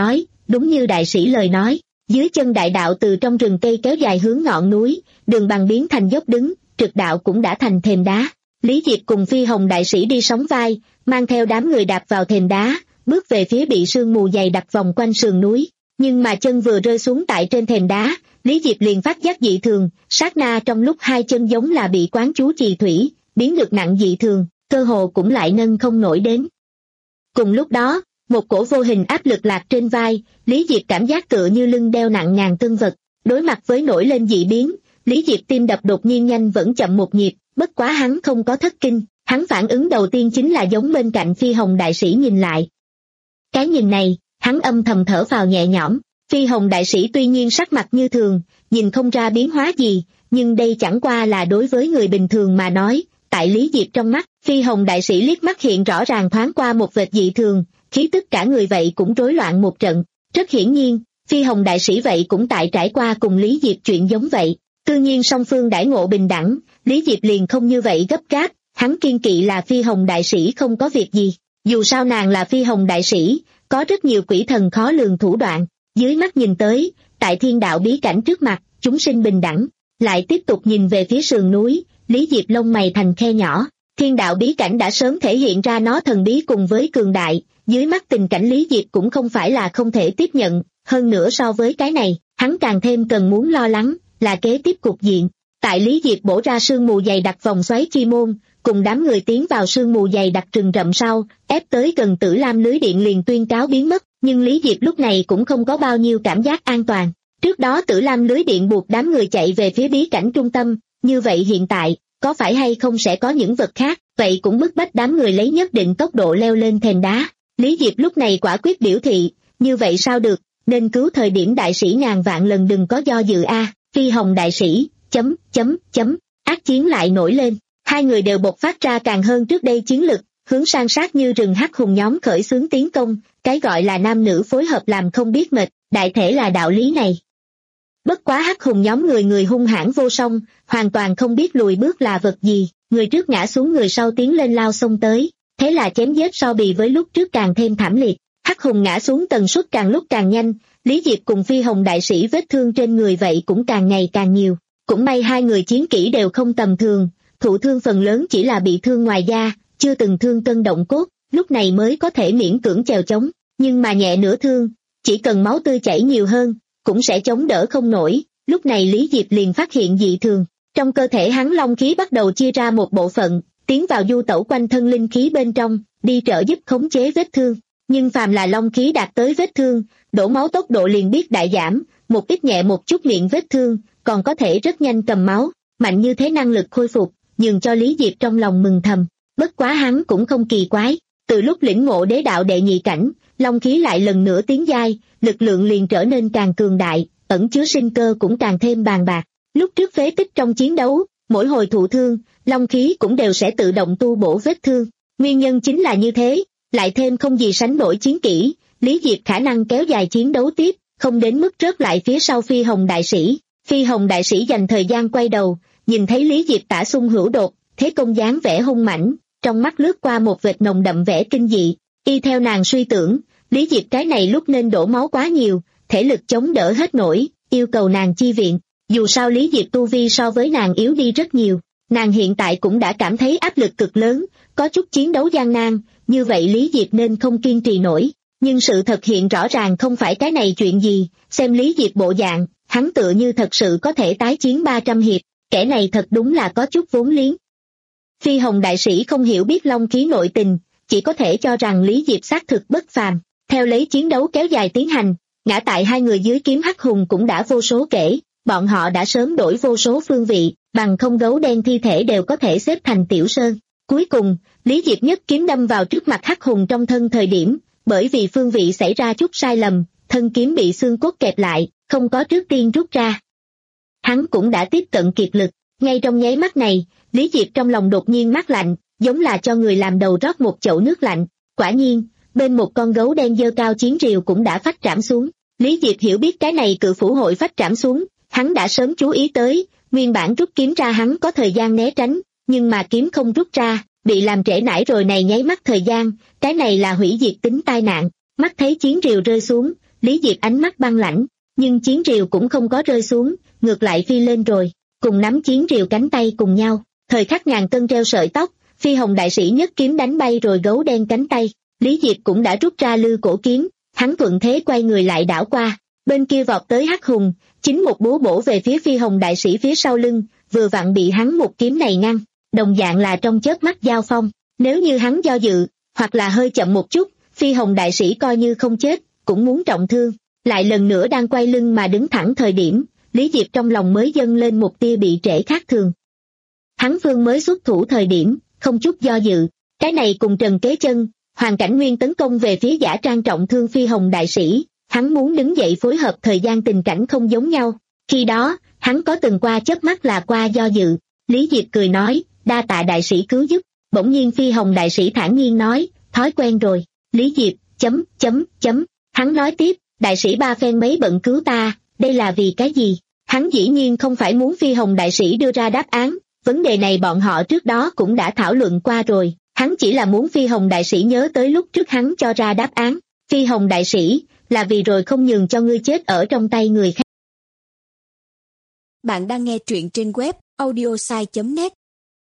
Speaker 2: đúng như đại sĩ lời nói, dưới chân đại đạo từ trong rừng cây kéo dài hướng ngọn núi, đường bằng biến thành dốc đứng, trực đạo cũng đã thành thềm đá. Lý Diệp cùng Phi Hồng đại sĩ đi sóng vai, mang theo đám người đạp vào thềm đá, bước về phía bị sương mù dày đặc vòng quanh sườn núi. Nhưng mà chân vừa rơi xuống tại trên thềm đá, Lý Diệp liền phát giác dị thường, sát na trong lúc hai chân giống là bị quán chú trì thủy, biến được nặng dị thường, cơ hồ cũng lại nâng không nổi đến. Cùng lúc đó, một cổ vô hình áp lực lạc trên vai, Lý Diệp cảm giác tựa như lưng đeo nặng ngàn cân vật, đối mặt với nổi lên dị biến, Lý Diệp tim đập đột nhiên nhanh vẫn chậm một nhịp, bất quá hắn không có thất kinh, hắn phản ứng đầu tiên chính là giống bên cạnh Phi Hồng đại sĩ nhìn lại. Cái nhìn này, hắn âm thầm thở vào nhẹ nhõm, Phi Hồng đại sĩ tuy nhiên sắc mặt như thường, nhìn không ra biến hóa gì, nhưng đây chẳng qua là đối với người bình thường mà nói, tại Lý Diệp trong mắt, Phi Hồng đại sĩ liếc mắt hiện rõ ràng thoáng qua một vệt dị thường, khí tức cả người vậy cũng rối loạn một trận. Rất hiển nhiên, Phi Hồng đại sĩ vậy cũng tại trải qua cùng Lý Diệp chuyện giống vậy. Tự nhiên song phương đãi ngộ bình đẳng, Lý Diệp liền không như vậy gấp gáp, hắn kiên kỵ là Phi Hồng đại sĩ không có việc gì. Dù sao nàng là Phi Hồng đại sĩ, có rất nhiều quỷ thần khó lường thủ đoạn. Dưới mắt nhìn tới, tại thiên đạo bí cảnh trước mặt, chúng sinh bình đẳng. Lại tiếp tục nhìn về phía sườn núi, Lý Diệp lông mày thành khe nhỏ. Thiên đạo bí cảnh đã sớm thể hiện ra nó thần bí cùng với cường đại, dưới mắt tình cảnh Lý Diệp cũng không phải là không thể tiếp nhận, hơn nữa so với cái này, hắn càng thêm cần muốn lo lắng, là kế tiếp cục diện. Tại Lý Diệp bổ ra sương mù dày đặc vòng xoáy chi môn, cùng đám người tiến vào sương mù dày đặc rừng rậm sau, ép tới gần Tử Lam lưới điện liền tuyên cáo biến mất, nhưng Lý Diệp lúc này cũng không có bao nhiêu cảm giác an toàn. Trước đó Tử Lam lưới điện buộc đám người chạy về phía bí cảnh trung tâm, như vậy hiện tại, có phải hay không sẽ có những vật khác, vậy cũng bức bách đám người lấy nhất định tốc độ leo lên thềm đá. Lý Diệp lúc này quả quyết biểu thị, như vậy sao được, nên cứu thời điểm đại sĩ ngàn vạn lần đừng có do dự a. Phi Hồng đại sĩ, chấm, chấm, chấm, ác chiến lại nổi lên, hai người đều bộc phát ra càng hơn trước đây chiến lực, hướng san sát như rừng hắc hùng nhóm khởi xướng tiến công, cái gọi là nam nữ phối hợp làm không biết mệt, đại thể là đạo lý này. Bất quá hắc hùng nhóm người người hung hãn vô song, hoàn toàn không biết lùi bước là vật gì, người trước ngã xuống người sau tiến lên lao xông tới, thế là chém giết so bì với lúc trước càng thêm thảm liệt, hắc hùng ngã xuống tần suất càng lúc càng nhanh, Lý Diệp cùng Phi Hồng đại sĩ vết thương trên người vậy cũng càng ngày càng nhiều, cũng may hai người chiến kỹ đều không tầm thường, thụ thương phần lớn chỉ là bị thương ngoài da, chưa từng thương cân động cốt, lúc này mới có thể miễn cưỡng chèo chống, nhưng mà nhẹ nửa thương, chỉ cần máu tươi chảy nhiều hơn, cũng sẽ chống đỡ không nổi. Lúc này Lý Diệp liền phát hiện dị thường, trong cơ thể hắn long khí bắt đầu chia ra một bộ phận, tiến vào du tẩu quanh thân linh khí bên trong, đi trợ giúp khống chế vết thương. Nhưng phàm là long khí đạt tới vết thương, đổ máu tốc độ liền biết đại giảm, một ít nhẹ một chút miệng vết thương, còn có thể rất nhanh cầm máu, mạnh như thế năng lực khôi phục, nhường cho Lý Diệp trong lòng mừng thầm. Bất quá hắn cũng không kỳ quái, từ lúc lĩnh ngộ đế đạo đệ nhị cảnh, long khí lại lần nữa tiến giai, lực lượng liền trở nên càng cường đại, ẩn chứa sinh cơ cũng càng thêm bàn bạc. Lúc trước phế tích trong chiến đấu, mỗi hồi thụ thương, long khí cũng đều sẽ tự động tu bổ vết thương. Nguyên nhân chính là như thế, lại thêm không gì sánh nổi chiến kỹ, Lý Diệp khả năng kéo dài chiến đấu tiếp, không đến mức rớt lại phía sau Phi Hồng đại sĩ. Phi Hồng đại sĩ dành thời gian quay đầu, nhìn thấy Lý Diệp tả xung hữu đột, thế công dáng vẻ hung mãnh, trong mắt lướt qua một vệt nồng đậm vẻ kinh dị. Y theo nàng suy tưởng, Lý Diệp cái này lúc nên đổ máu quá nhiều, thể lực chống đỡ hết nổi, yêu cầu nàng chi viện. Dù sao Lý Diệp tu vi so với nàng yếu đi rất nhiều, nàng hiện tại cũng đã cảm thấy áp lực cực lớn, có chút chiến đấu gian nan, như vậy Lý Diệp nên không kiên trì nổi. Nhưng sự thật hiện rõ ràng không phải cái này chuyện gì, xem Lý Diệp bộ dạng, hắn tựa như thật sự có thể tái chiến ba trăm hiệp, kẻ này thật đúng là có chút vốn liếng. Phi Hồng đại sĩ không hiểu biết long khí nội tình, chỉ có thể cho rằng Lý Diệp xác thực bất phàm. Theo lấy chiến đấu kéo dài tiến hành, ngã tại hai người dưới kiếm hắc hùng cũng đã vô số kể, bọn họ đã sớm đổi vô số phương vị, bằng không gấu đen thi thể đều có thể xếp thành tiểu sơn. Cuối cùng, Lý Diệp nhất kiếm đâm vào trước mặt hắc hùng trong thân thời điểm, bởi vì phương vị xảy ra chút sai lầm, thân kiếm bị xương cốt kẹp lại, không có trước tiên rút ra. Hắn cũng đã tiếp cận kiệt lực, ngay trong nháy mắt này, Lý Diệp trong lòng đột nhiên mát lạnh, giống là cho người làm đầu rót một chậu nước lạnh. Quả nhiên, bên một con gấu đen giơ cao chiến rìu cũng đã phách trảm xuống. Lý Diệp hiểu biết cái này cự phủ hội phách trảm xuống, hắn đã sớm chú ý tới, nguyên bản rút kiếm ra hắn có thời gian né tránh, nhưng mà kiếm không rút ra, bị làm trễ nải rồi này nháy mắt thời gian, cái này là hủy diệt tính tai nạn. Mắt thấy chiến rìu rơi xuống, Lý Diệp ánh mắt băng lãnh, nhưng chiến rìu cũng không có rơi xuống, ngược lại phi lên rồi, cùng nắm chiến rìu cánh tay cùng nhau, thời khắc ngàn cân treo sợi tóc, Phi Hồng đại sĩ nhất kiếm đánh bay rồi gấu đen cánh tay, Lý Diệp cũng đã rút ra lư cổ kiếm, hắn thuận thế quay người lại đảo qua, bên kia vọt tới Hắc Hùng, chính một búa bổ về phía Phi Hồng đại sĩ phía sau lưng, vừa vặn bị hắn một kiếm này ngăn, đồng dạng là trong chớp mắt giao phong, nếu như hắn do dự, hoặc là hơi chậm một chút, Phi Hồng đại sĩ coi như không chết, cũng muốn trọng thương, lại lần nữa đang quay lưng mà đứng thẳng thời điểm, Lý Diệp trong lòng mới dâng lên một tia bị trễ khác thường. Hắn phương mới xuất thủ thời điểm, không chút do dự, cái này cùng Trần Kế Chân, Hoàng Cảnh Nguyên tấn công về phía Giả Trang trọng thương Phi Hồng đại sĩ, hắn muốn đứng dậy phối hợp thời gian tình cảnh không giống nhau, khi đó, hắn có từng qua chớp mắt là qua do dự, Lý Diệp cười nói, đa tạ đại sĩ cứu giúp, bỗng nhiên Phi Hồng đại sĩ thản nhiên nói, thói quen rồi, Lý Diệp, chấm, chấm, chấm, hắn nói tiếp, đại sĩ ba phen mấy bận cứu ta, đây là vì cái gì? Hắn dĩ nhiên không phải muốn Phi Hồng đại sĩ đưa ra đáp án, vấn đề này bọn họ trước đó cũng đã thảo luận qua rồi, hắn chỉ là muốn Phi Hồng đại sĩ nhớ tới lúc trước hắn cho ra đáp án, Phi Hồng đại sĩ, là vì rồi không nhường cho ngươi chết ở trong tay người khác.
Speaker 3: Bạn đang nghe truyện trên web audiosai chấm net.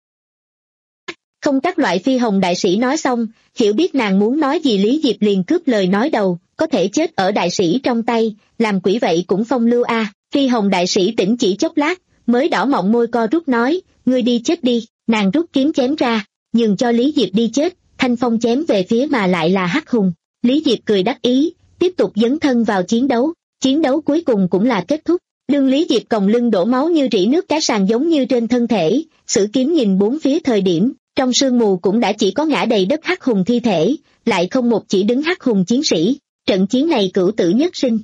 Speaker 2: Không các loại Phi Hồng đại sĩ nói xong, hiểu biết nàng muốn nói gì Lý Diệp liền cướp lời nói đầu, có thể chết ở đại sĩ trong tay, làm quỷ vậy cũng phong lưu a. À. Phi Hồng đại sĩ tỉnh chỉ chốc lát, mới đỏ mọng môi co rút nói, ngươi đi chết đi, nàng rút kiếm chém ra, nhường cho Lý Diệp đi chết, thanh phong chém về phía mà lại là Hắc Hùng. Lý Diệp cười đắc ý, tiếp tục dấn thân vào chiến đấu, chiến đấu cuối cùng cũng là kết thúc. Đương Lý Diệp còng lưng đổ máu như rỉ nước cá sàng giống như trên thân thể, sử kiếm nhìn bốn phía thời điểm, trong sương mù cũng đã chỉ có ngã đầy đất Hắc Hùng thi thể, lại không một chỉ đứng Hắc Hùng chiến sĩ, trận chiến này cửu tử nhất sinh.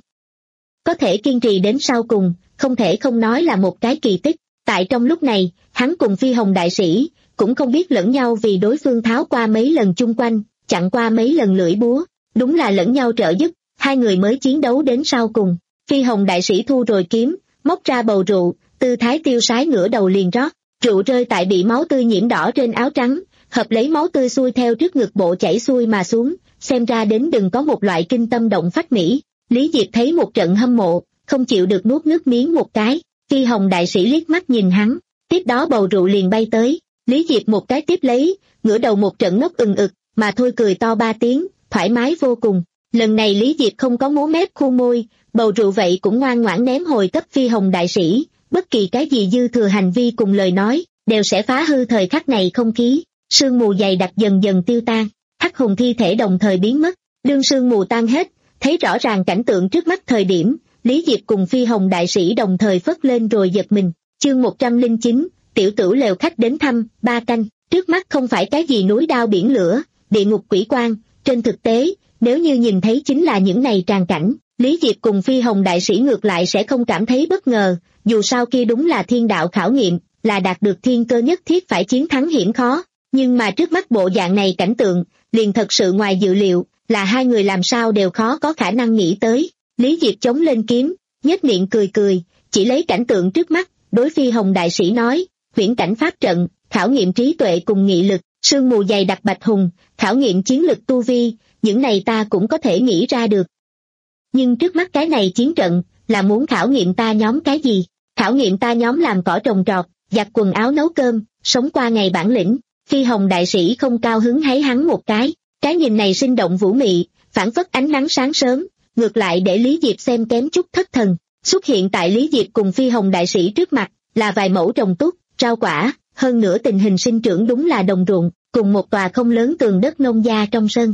Speaker 2: Có thể kiên trì đến sau cùng, không thể không nói là một cái kỳ tích, tại trong lúc này, hắn cùng Phi Hồng đại sĩ, cũng không biết lẫn nhau vì đối phương tháo qua mấy lần chung quanh, chặn qua mấy lần lưỡi búa, đúng là lẫn nhau trợ giúp, hai người mới chiến đấu đến sau cùng. Phi Hồng đại sĩ thu rồi kiếm, móc ra bầu rượu, tư thái tiêu sái ngửa đầu liền rót, rượu rơi tại bị máu tươi nhiễm đỏ trên áo trắng, hợp lấy máu tươi xuôi theo trước ngực bộ chảy xuôi mà xuống, xem ra đến đừng có một loại kinh tâm động phách mỹ. Lý Diệp thấy một trận hâm mộ, không chịu được nuốt nước miếng một cái, Phi Hồng đại sĩ liếc mắt nhìn hắn, tiếp đó bầu rượu liền bay tới, Lý Diệp một cái tiếp lấy, ngửa đầu một trận ngốc ừng ực, mà thôi cười to ba tiếng, thoải mái vô cùng. Lần này Lý Diệp không có múa mép khu môi, bầu rượu vậy cũng ngoan ngoãn ném hồi cấp Phi Hồng đại sĩ, bất kỳ cái gì dư thừa hành vi cùng lời nói, đều sẽ phá hư thời khắc này không khí, sương mù dày đặc dần dần tiêu tan, Hắc Hùng thi thể đồng thời biến mất, đương sương mù tan hết, thấy rõ ràng cảnh tượng trước mắt thời điểm, Lý Diệp cùng Phi Hồng đại sĩ đồng thời phất lên rồi giật mình, chương một trăm lẻ chín, tiểu tử lều khách đến thăm, ba canh, trước mắt không phải cái gì núi đao biển lửa, địa ngục quỷ quan, trên thực tế, nếu như nhìn thấy chính là những này tràng cảnh, Lý Diệp cùng Phi Hồng đại sĩ ngược lại sẽ không cảm thấy bất ngờ, dù sao kia đúng là thiên đạo khảo nghiệm, là đạt được thiên cơ nhất thiết phải chiến thắng hiểm khó, nhưng mà trước mắt bộ dạng này cảnh tượng, liền thật sự ngoài dự liệu, là hai người làm sao đều khó có khả năng nghĩ tới. Lý Diệp chống lên kiếm, nhếch miệng cười cười, chỉ lấy cảnh tượng trước mắt, đối Phi Hồng đại sĩ nói, huyễn cảnh pháp trận, khảo nghiệm trí tuệ cùng nghị lực, sương mù dày đặc bạch hùng, khảo nghiệm chiến lực tu vi, những này ta cũng có thể nghĩ ra được. Nhưng trước mắt cái này chiến trận, là muốn khảo nghiệm ta nhóm cái gì? Khảo nghiệm ta nhóm làm cỏ trồng trọt, giặt quần áo nấu cơm, sống qua ngày bản lĩnh. Phi Hồng đại sĩ không cao hứng háy hắn một cái, cái nhìn này sinh động vũ mị, phản phất ánh nắng sáng sớm, ngược lại để Lý Diệp xem kém chút thất thần. Xuất hiện tại Lý Diệp cùng Phi Hồng đại sĩ trước mặt, là vài mẫu trồng túc, rau quả, hơn nữa tình hình sinh trưởng đúng là đồng ruộng, cùng một tòa không lớn tường đất nông gia trong sân.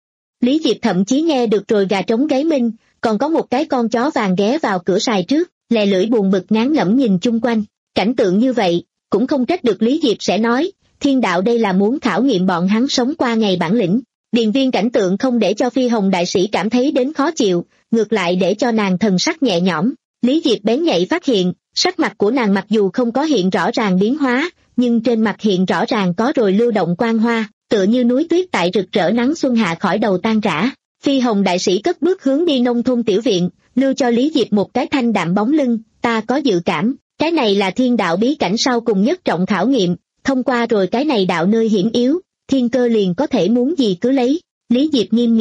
Speaker 2: Lý Diệp thậm chí nghe được rồi gà trống gáy minh, còn có một cái con chó vàng ghé vào cửa sài trước, lè lưỡi buồn bực ngán ngẩm nhìn chung quanh, cảnh tượng như vậy, cũng không trách được Lý Diệp sẽ nói, thiên đạo đây là muốn khảo nghiệm bọn hắn sống qua ngày bản lĩnh. Điền viên cảnh tượng không để cho Phi Hồng đại sĩ cảm thấy đến khó chịu, ngược lại để cho nàng thần sắc nhẹ nhõm. Lý Diệp bén nhạy phát hiện, sắc mặt của nàng mặc dù không có hiện rõ ràng biến hóa, nhưng trên mặt hiện rõ ràng có rồi lưu động quang hoa, tựa như núi tuyết tại rực rỡ nắng xuân hạ khỏi đầu tan rã. Phi Hồng đại sĩ cất bước hướng đi nông thôn tiểu viện, lưu cho Lý Diệp một cái thanh đạm bóng lưng, ta có dự cảm, cái này là thiên đạo bí cảnh sau cùng nhất trọng khảo nghiệm, thông qua rồi cái này đạo nơi hiểm yếu, thiên cơ liền có thể muốn gì cứ lấy. Lý Diệp nghiêm nghị,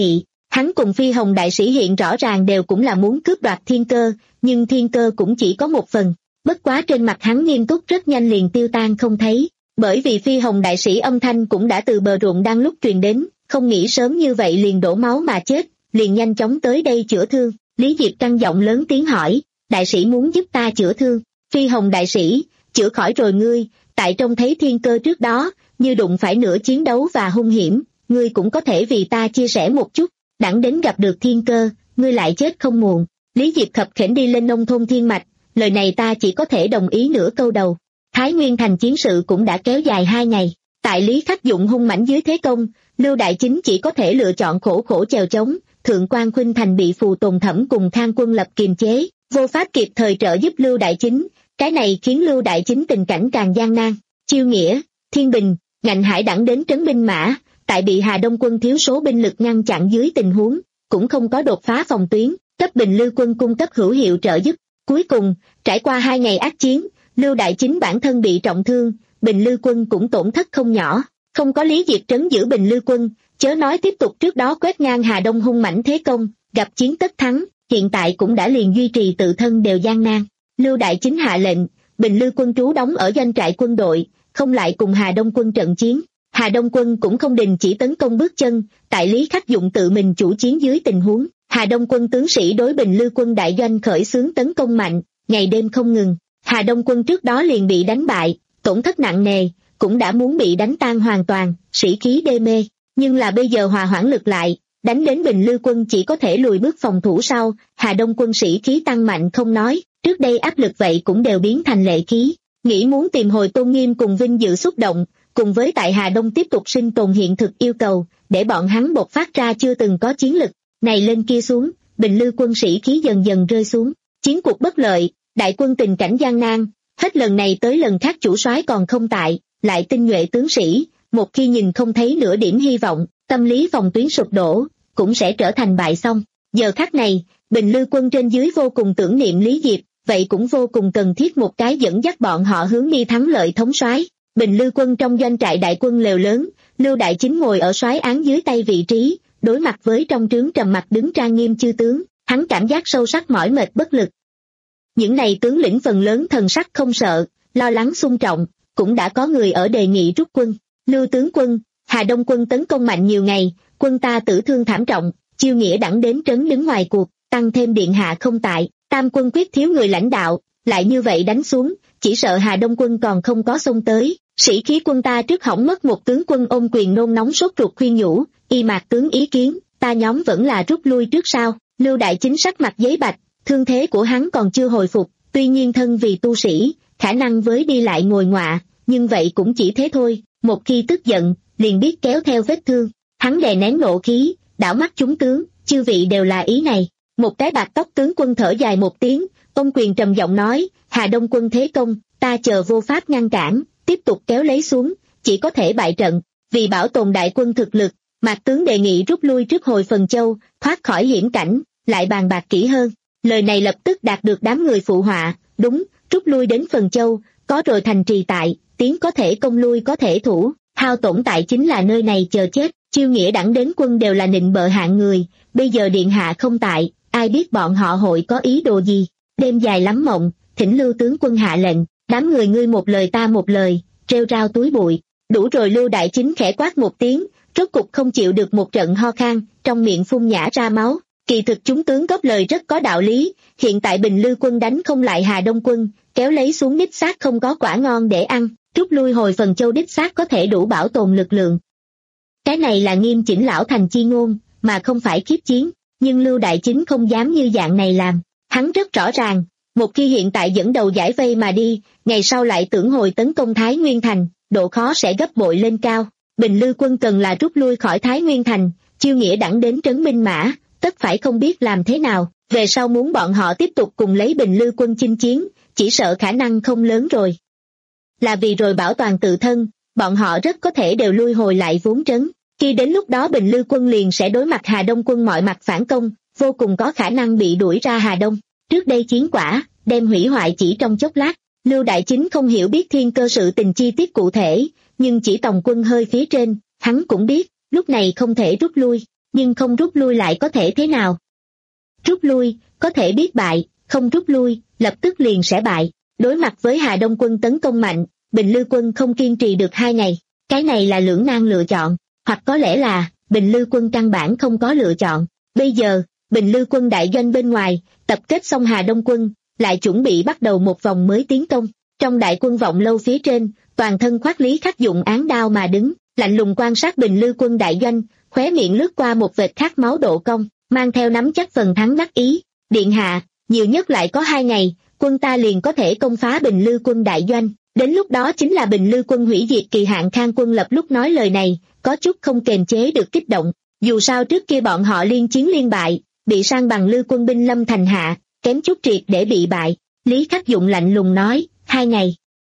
Speaker 2: Hắn cùng Phi Hồng đại sĩ hiện rõ ràng đều cũng là muốn cướp đoạt thiên cơ, nhưng thiên cơ cũng chỉ có một phần, bất quá trên mặt hắn nghiêm túc rất nhanh liền tiêu tan không thấy, bởi vì Phi Hồng đại sĩ âm thanh cũng đã từ bờ ruộng đang lúc truyền đến, không nghĩ sớm như vậy liền đổ máu mà chết, liền nhanh chóng tới đây chữa thương. Lý Diệp căng giọng lớn tiếng hỏi, đại sĩ muốn giúp ta chữa thương? Phi Hồng đại sĩ, chữa khỏi rồi ngươi, tại trông thấy thiên cơ trước đó, như đụng phải nửa chiến đấu và hung hiểm, ngươi cũng có thể vì ta chia sẻ một chút, đặng đến gặp được thiên cơ, ngươi lại chết không muộn. Lý Diệp khập khểnh đi lên nông thôn thiên mạch, lời này ta chỉ có thể đồng ý nửa câu đầu. Thái Nguyên thành chiến sự cũng đã kéo dài hai ngày, tại Lý Khắc Dụng hung mãnh dưới thế công, Lưu Đại Chính chỉ có thể lựa chọn khổ khổ chèo chống, Thượng Quan Khuynh Thành bị Phù Tồn Thẩm cùng Khang Quân Lập kiềm chế, vô pháp kịp thời trợ giúp Lưu Đại Chính, cái này khiến Lưu Đại Chính tình cảnh càng gian nan. Chiêu Nghĩa, Thiên Bình, Ngạnh Hải đẳng đến trấn binh mã, tại bị Hà Đông quân thiếu số binh lực ngăn chặn dưới tình huống, cũng không có đột phá phòng tuyến, cấp Bình Lư quân cung cấp hữu hiệu trợ giúp. Cuối cùng, trải qua hai ngày ác chiến, Lưu Đại Chính bản thân bị trọng thương, Bình Lư quân cũng tổn thất không nhỏ, không có Lý Diệp trấn giữ Bình Lư quân, chớ nói tiếp tục trước đó quét ngang Hà Đông hung mãnh thế công, gặp chiến tất thắng, hiện tại cũng đã liền duy trì tự thân đều gian nan. Lưu Đại Chính hạ lệnh, Bình Lư quân trú đóng ở doanh trại quân đội, không lại cùng Hà Đông quân trận chiến. Hà Đông quân cũng không đình chỉ tấn công bước chân, tại Lý Khắc Dụng tự mình chủ chiến dưới tình huống, Hà Đông quân tướng sĩ đối Bình Lư quân đại doanh khởi xướng tấn công mạnh, ngày đêm không ngừng. Hà Đông quân trước đó liền bị đánh bại, tổn thất nặng nề, cũng đã muốn bị đánh tan hoàn toàn, sĩ khí đê mê, nhưng là bây giờ hòa hoãn lực lại, đánh đến Bình Lư quân chỉ có thể lùi bước phòng thủ sau, Hà Đông quân sĩ khí tăng mạnh không nói, trước đây áp lực vậy cũng đều biến thành lệ khí, nghĩ muốn tìm hồi tôn nghiêm cùng vinh dự xúc động, cùng với tại Hà Đông tiếp tục sinh tồn hiện thực yêu cầu, để bọn hắn bộc phát ra chưa từng có chiến lực, này lên kia xuống, Bình Lư quân sĩ khí dần dần rơi xuống, chiến cuộc bất lợi, đại quân tình cảnh gian nan, hết lần này tới lần khác chủ soái còn không tại, lại tinh nhuệ tướng sĩ, một khi nhìn không thấy nửa điểm hy vọng, tâm lý phòng tuyến sụp đổ, cũng sẽ trở thành bại xong. Giờ khắc này, Bình Lư quân trên dưới vô cùng tưởng niệm Lý Diệp, vậy cũng vô cùng cần thiết một cái dẫn dắt bọn họ hướng đi thắng lợi thống soái. Bình Lư quân trong doanh trại đại quân lều lớn, Lưu Đại Chính ngồi ở soái án dưới tay vị trí, đối mặt với trong trướng trầm mặt đứng trang nghiêm chư tướng, hắn cảm giác sâu sắc mỏi mệt bất lực. Những này tướng lĩnh phần lớn thần sắc không sợ, lo lắng xung trọng, cũng đã có người ở đề nghị rút quân. Lưu tướng quân, Hà Đông quân tấn công mạnh nhiều ngày, quân ta tử thương thảm trọng, Chiêu Nghĩa đẳng đến trấn đứng ngoài cuộc, tăng thêm điện hạ không tại, tam quân quyết thiếu người lãnh đạo, lại như vậy đánh xuống, chỉ sợ Hà Đông quân còn không có xông tới, sĩ khí quân ta trước hỏng mất. Một tướng quân ôm quyền nôn nóng sốt ruột khuyên nhủ, y Mạc tướng ý kiến, ta nhóm vẫn là rút lui trước sau. Lưu Đại Chính sắc mặt giấy bạch, thương thế của hắn còn chưa hồi phục, tuy nhiên thân vì tu sĩ, khả năng với đi lại ngồi ngọa, nhưng vậy cũng chỉ thế thôi, một khi tức giận, liền biết kéo theo vết thương. Hắn đè nén nộ khí, đảo mắt chúng tướng, chư vị đều là ý này. Một cái bạc tóc tướng quân thở dài một tiếng, ông quyền trầm giọng nói, Hà Đông quân thế công, ta chờ vô pháp ngăn cản, tiếp tục kéo lấy xuống, chỉ có thể bại trận. Vì bảo tồn đại quân thực lực, Mạc tướng đề nghị rút lui trước hồi Phần Châu, thoát khỏi hiểm cảnh, lại bàn bạc kỹ hơn. Lời này lập tức đạt được đám người phụ họa, đúng, rút lui đến Phần Châu, có rồi thành trì tại, tiến có thể công lui có thể thủ, hao tổn tại chính là nơi này chờ chết. Chiêu Nghĩa đẳng đến quân đều là nịnh bợ hạng người, bây giờ điện hạ không tại, ai biết bọn họ hội có ý đồ gì. Đêm dài lắm mộng, thỉnh Lưu tướng quân hạ lệnh, đám người ngươi một lời ta một lời, rêu rao túi bụi. Đủ rồi. Lưu Đại Chính khẽ quát một tiếng, rốt cục không chịu được một trận ho khan, trong miệng phun nhả ra máu. Kỳ thực chúng tướng góp lời rất có đạo lý, hiện tại Bình Lư quân đánh không lại Hà Đông quân, kéo lấy xuống đích xác không có quả ngon để ăn, rút lui hồi Phần Châu đích xác có thể đủ bảo tồn lực lượng. Cái này là nghiêm chỉnh lão thành chi ngôn, mà không phải khiếp chiến, nhưng Lưu Đại Chính không dám như dạng này làm. Hắn rất rõ ràng, một khi hiện tại dẫn đầu giải vây mà đi, ngày sau lại tưởng hồi tấn công Thái Nguyên Thành, độ khó sẽ gấp bội lên cao. Bình Lư quân cần là rút lui khỏi Thái Nguyên Thành, Chiêu Nghĩa đẳng đến trấn binh mã, tất phải không biết làm thế nào, về sau muốn bọn họ tiếp tục cùng lấy Bình Lư quân chinh chiến, chỉ sợ khả năng không lớn rồi. Là vì rồi bảo toàn tự thân, bọn họ rất có thể đều lui hồi lại vốn trấn, khi đến lúc đó Bình Lư quân liền sẽ đối mặt Hà Đông quân mọi mặt phản công, vô cùng có khả năng bị đuổi ra Hà Đông. Trước đây chiến quả, đem hủy hoại chỉ trong chốc lát. Lưu Đại Chính không hiểu biết thiên cơ sự tình chi tiết cụ thể, nhưng chỉ tổng quân hơi phía trên, hắn cũng biết, lúc này không thể rút lui. nhưng không rút lui lại có thể thế nào? Rút lui, có thể biết bại, không rút lui, lập tức liền sẽ bại. Đối mặt với Hà Đông quân tấn công mạnh, Bình Lư quân không kiên trì được hai ngày. Cái này là lưỡng nan lựa chọn, hoặc có lẽ là Bình Lư quân căn bản không có lựa chọn. Bây giờ, Bình Lư quân đại doanh bên ngoài, tập kết xong Hà Đông quân, lại chuẩn bị bắt đầu một vòng mới tiến công. Trong đại quân vọng lâu phía trên, toàn thân khoác Lý Khắc Dụng án đao mà đứng, lạnh lùng quan sát Bình Lư quân đại doanh, khóe miệng lướt qua một vệt khát máu độ cong, mang theo nắm chắc phần thắng đắc ý. Điện hạ, nhiều nhất lại có hai ngày, quân ta liền có thể công phá Bình Lư quân đại doanh. Đến lúc đó chính là Bình Lư quân hủy diệt kỳ hạn. Khang Quân Lập lúc nói lời này, có chút không kềm chế được kích động. Dù sao trước kia bọn họ liên chiến liên bại, bị sang bằng Lư quân binh lâm thành hạ, kém chút triệt để bị bại. Lý Khắc Dụng lạnh lùng nói, hai ngày.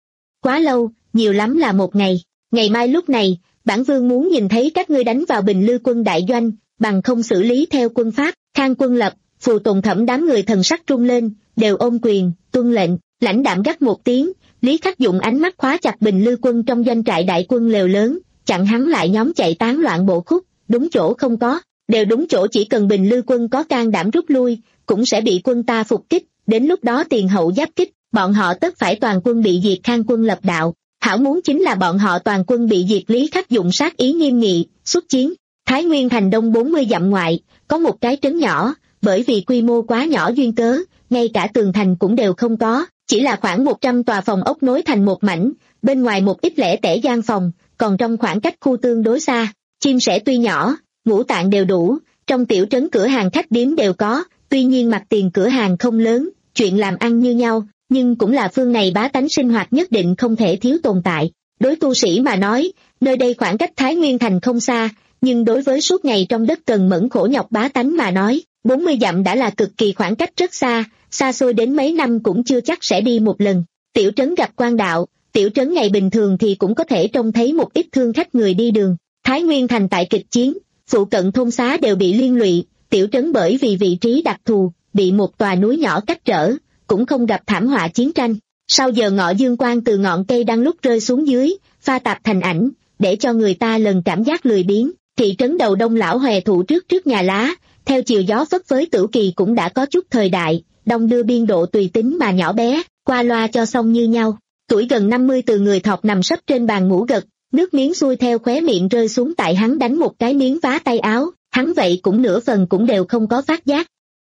Speaker 2: Quá lâu, nhiều lắm là một ngày. Ngày mai lúc này, bản vương muốn nhìn thấy các ngươi đánh vào Bình Lư quân đại doanh, bằng không xử lý theo quân pháp. Khang Quân Lập, Phù Tùng Thẩm đám người thần sắc trung lên, đều ôm quyền, tuân lệnh. Lãnh đạm gắt một tiếng, Lý Khắc Dụng ánh mắt khóa chặt Bình Lư quân trong doanh trại đại quân lều lớn, chặn hắn lại nhóm chạy tán loạn bộ khúc, đúng chỗ không có, đều đúng chỗ. Chỉ cần Bình Lư quân có can đảm rút lui, cũng sẽ bị quân ta phục kích, đến lúc đó tiền hậu giáp kích, bọn họ tất phải toàn quân bị diệt. Khang Quân Lập đạo, hảo muốn chính là bọn họ toàn quân bị diệt. Lý Khắc Dụng sát ý nghiêm nghị, xuất chiến. Thái Nguyên thành đông bốn mươi dặm ngoại, có một cái trấn nhỏ, bởi vì quy mô quá nhỏ duyên cớ, ngay cả tường thành cũng đều không có, chỉ là khoảng một trăm tòa phòng ốc nối thành một mảnh, bên ngoài một ít lẻ tẻ gian phòng, còn trong khoảng cách khu tương đối xa. Chim sẻ tuy nhỏ, ngũ tạng đều đủ, trong tiểu trấn cửa hàng khách điếm đều có, tuy nhiên mặt tiền cửa hàng không lớn, chuyện làm ăn như nhau, nhưng cũng là phương này bá tánh sinh hoạt nhất định không thể thiếu tồn tại. Đối tu sĩ mà nói, nơi đây khoảng cách Thái Nguyên thành không xa, nhưng đối với suốt ngày trong đất cần mẫn khổ nhọc bá tánh mà nói, bốn mươi dặm đã là cực kỳ khoảng cách rất xa, xa xôi đến mấy năm cũng chưa chắc sẽ đi một lần. Tiểu trấn gặp quan đạo, tiểu trấn ngày bình thường thì cũng có thể trông thấy một ít thương khách người đi đường. Thái Nguyên thành tại kịch chiến, phụ cận thôn xá đều bị liên lụy, tiểu trấn bởi vì vị trí đặc thù, bị một tòa núi nhỏ cách trở, cũng không gặp thảm họa chiến tranh. Sau giờ ngọ dương quang từ ngọn cây đang lúc rơi xuống dưới, pha tạp thành ảnh, để cho người ta lần cảm giác lười biếng. Thị trấn đầu đông lão hòe thụ trước trước nhà lá, theo chiều gió phất với Tử Kỳ cũng đã có chút thời đại, đông đưa biên độ tùy tính mà nhỏ bé, qua loa cho xong như nhau. Tuổi gần năm mươi từ người thọt nằm sấp trên bàn ngủ gật, nước miếng xuôi theo khóe miệng rơi xuống tại hắn đánh một cái miếng vá tay áo, hắn vậy cũng nửa phần cũng đều không có phát giác.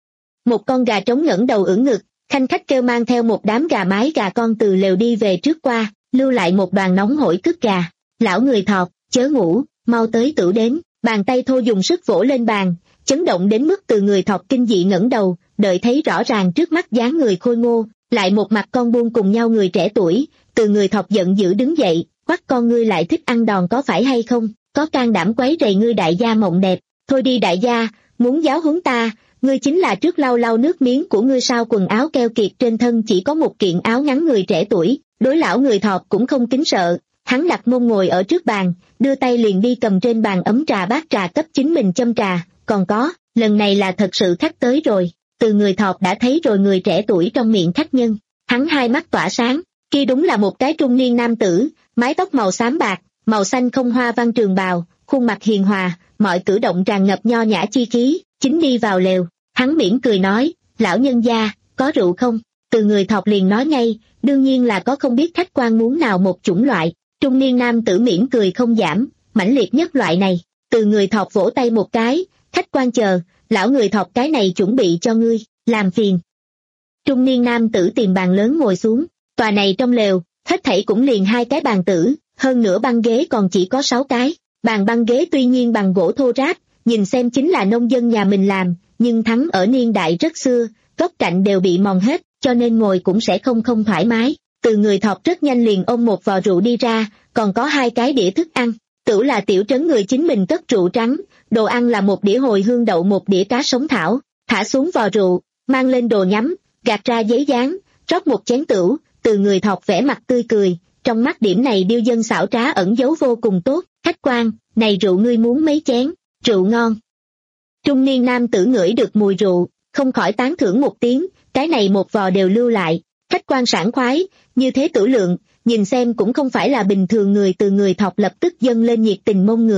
Speaker 2: Một con gà trống ngẩng đầu ưỡn ngực, khanh khách kêu mang theo một đám gà mái gà con từ lều đi về trước qua, lưu lại một đoàn nóng hổi cứt gà. Lão người thọt, chớ ngủ, mau tới tửu đến. Bàn tay thô dùng sức vỗ lên bàn, chấn động đến mức từ người thọt kinh dị ngẩng đầu, đợi thấy rõ ràng trước mắt dáng người khôi ngô, lại một mặt con buôn cùng nhau người trẻ tuổi. Từ người thọt giận dữ đứng dậy, quắc con ngươi lại thích ăn đòn có phải hay không, có can đảm quấy rầy ngươi đại gia mộng đẹp. Thôi đi đại gia, muốn giáo huấn ta, ngươi chính là trước lau lau nước miếng của ngươi sao? Quần áo keo kiệt trên thân chỉ có một kiện áo ngắn người trẻ tuổi, đối lão người thọt cũng không kính sợ. Hắn đặt mông ngồi ở trước bàn, đưa tay liền đi cầm trên bàn ấm trà bát trà cấp chính mình châm trà. Còn có, lần này là thật sự khách tới rồi. Từ người thọt đã thấy rồi người trẻ tuổi trong miệng khách nhân, hắn hai mắt tỏa sáng, kia đúng là một cái trung niên nam tử, mái tóc màu xám bạc, màu xanh không hoa văn trường bào, khuôn mặt hiền hòa, mọi cử động tràn ngập nho nhã chi khí. Chính đi vào lều, hắn mỉm cười nói, lão nhân gia, có rượu không? Từ người thọt liền nói ngay, đương nhiên là có, không biết khách quan muốn nào một chủng loại. Trung niên nam tử mỉm cười không giảm, mãnh liệt nhất loại này. Từ người thọt vỗ tay một cái, khách quan chờ, lão người thọt cái này chuẩn bị cho ngươi, làm phiền. Trung niên nam tử tìm bàn lớn ngồi xuống, tòa này trong lều, hết thảy cũng liền hai cái bàn tử, hơn nữa băng ghế còn chỉ có sáu cái. Bàn băng ghế tuy nhiên bằng gỗ thô ráp, nhìn xem chính là nông dân nhà mình làm, nhưng thắng ở niên đại rất xưa, góc cạnh đều bị mòn hết, cho nên ngồi cũng sẽ không không thoải mái. Từ người thọt rất nhanh liền ôm một vò rượu đi ra, còn có hai cái đĩa thức ăn. Tửu là tiểu trấn người chính mình cất rượu trắng, đồ ăn là một đĩa hồi hương đậu, một đĩa cá sống thảo. Thả xuống vò rượu, mang lên đồ nhắm, gạt ra giấy dán, rót một chén tửu. Từ người thọt vẻ mặt tươi cười, trong mắt điểm này điêu dân xảo trá ẩn giấu vô cùng tốt. Khách quan, này rượu ngươi muốn mấy chén? Rượu ngon. Trung niên nam tử ngửi được mùi rượu, không khỏi tán thưởng một tiếng, cái này một vò đều lưu lại. Khách quan sảng khoái, như thế tử lượng, nhìn xem cũng không phải là bình thường người. Từ người thọt lập tức dâng lên nhiệt tình mông ngựa,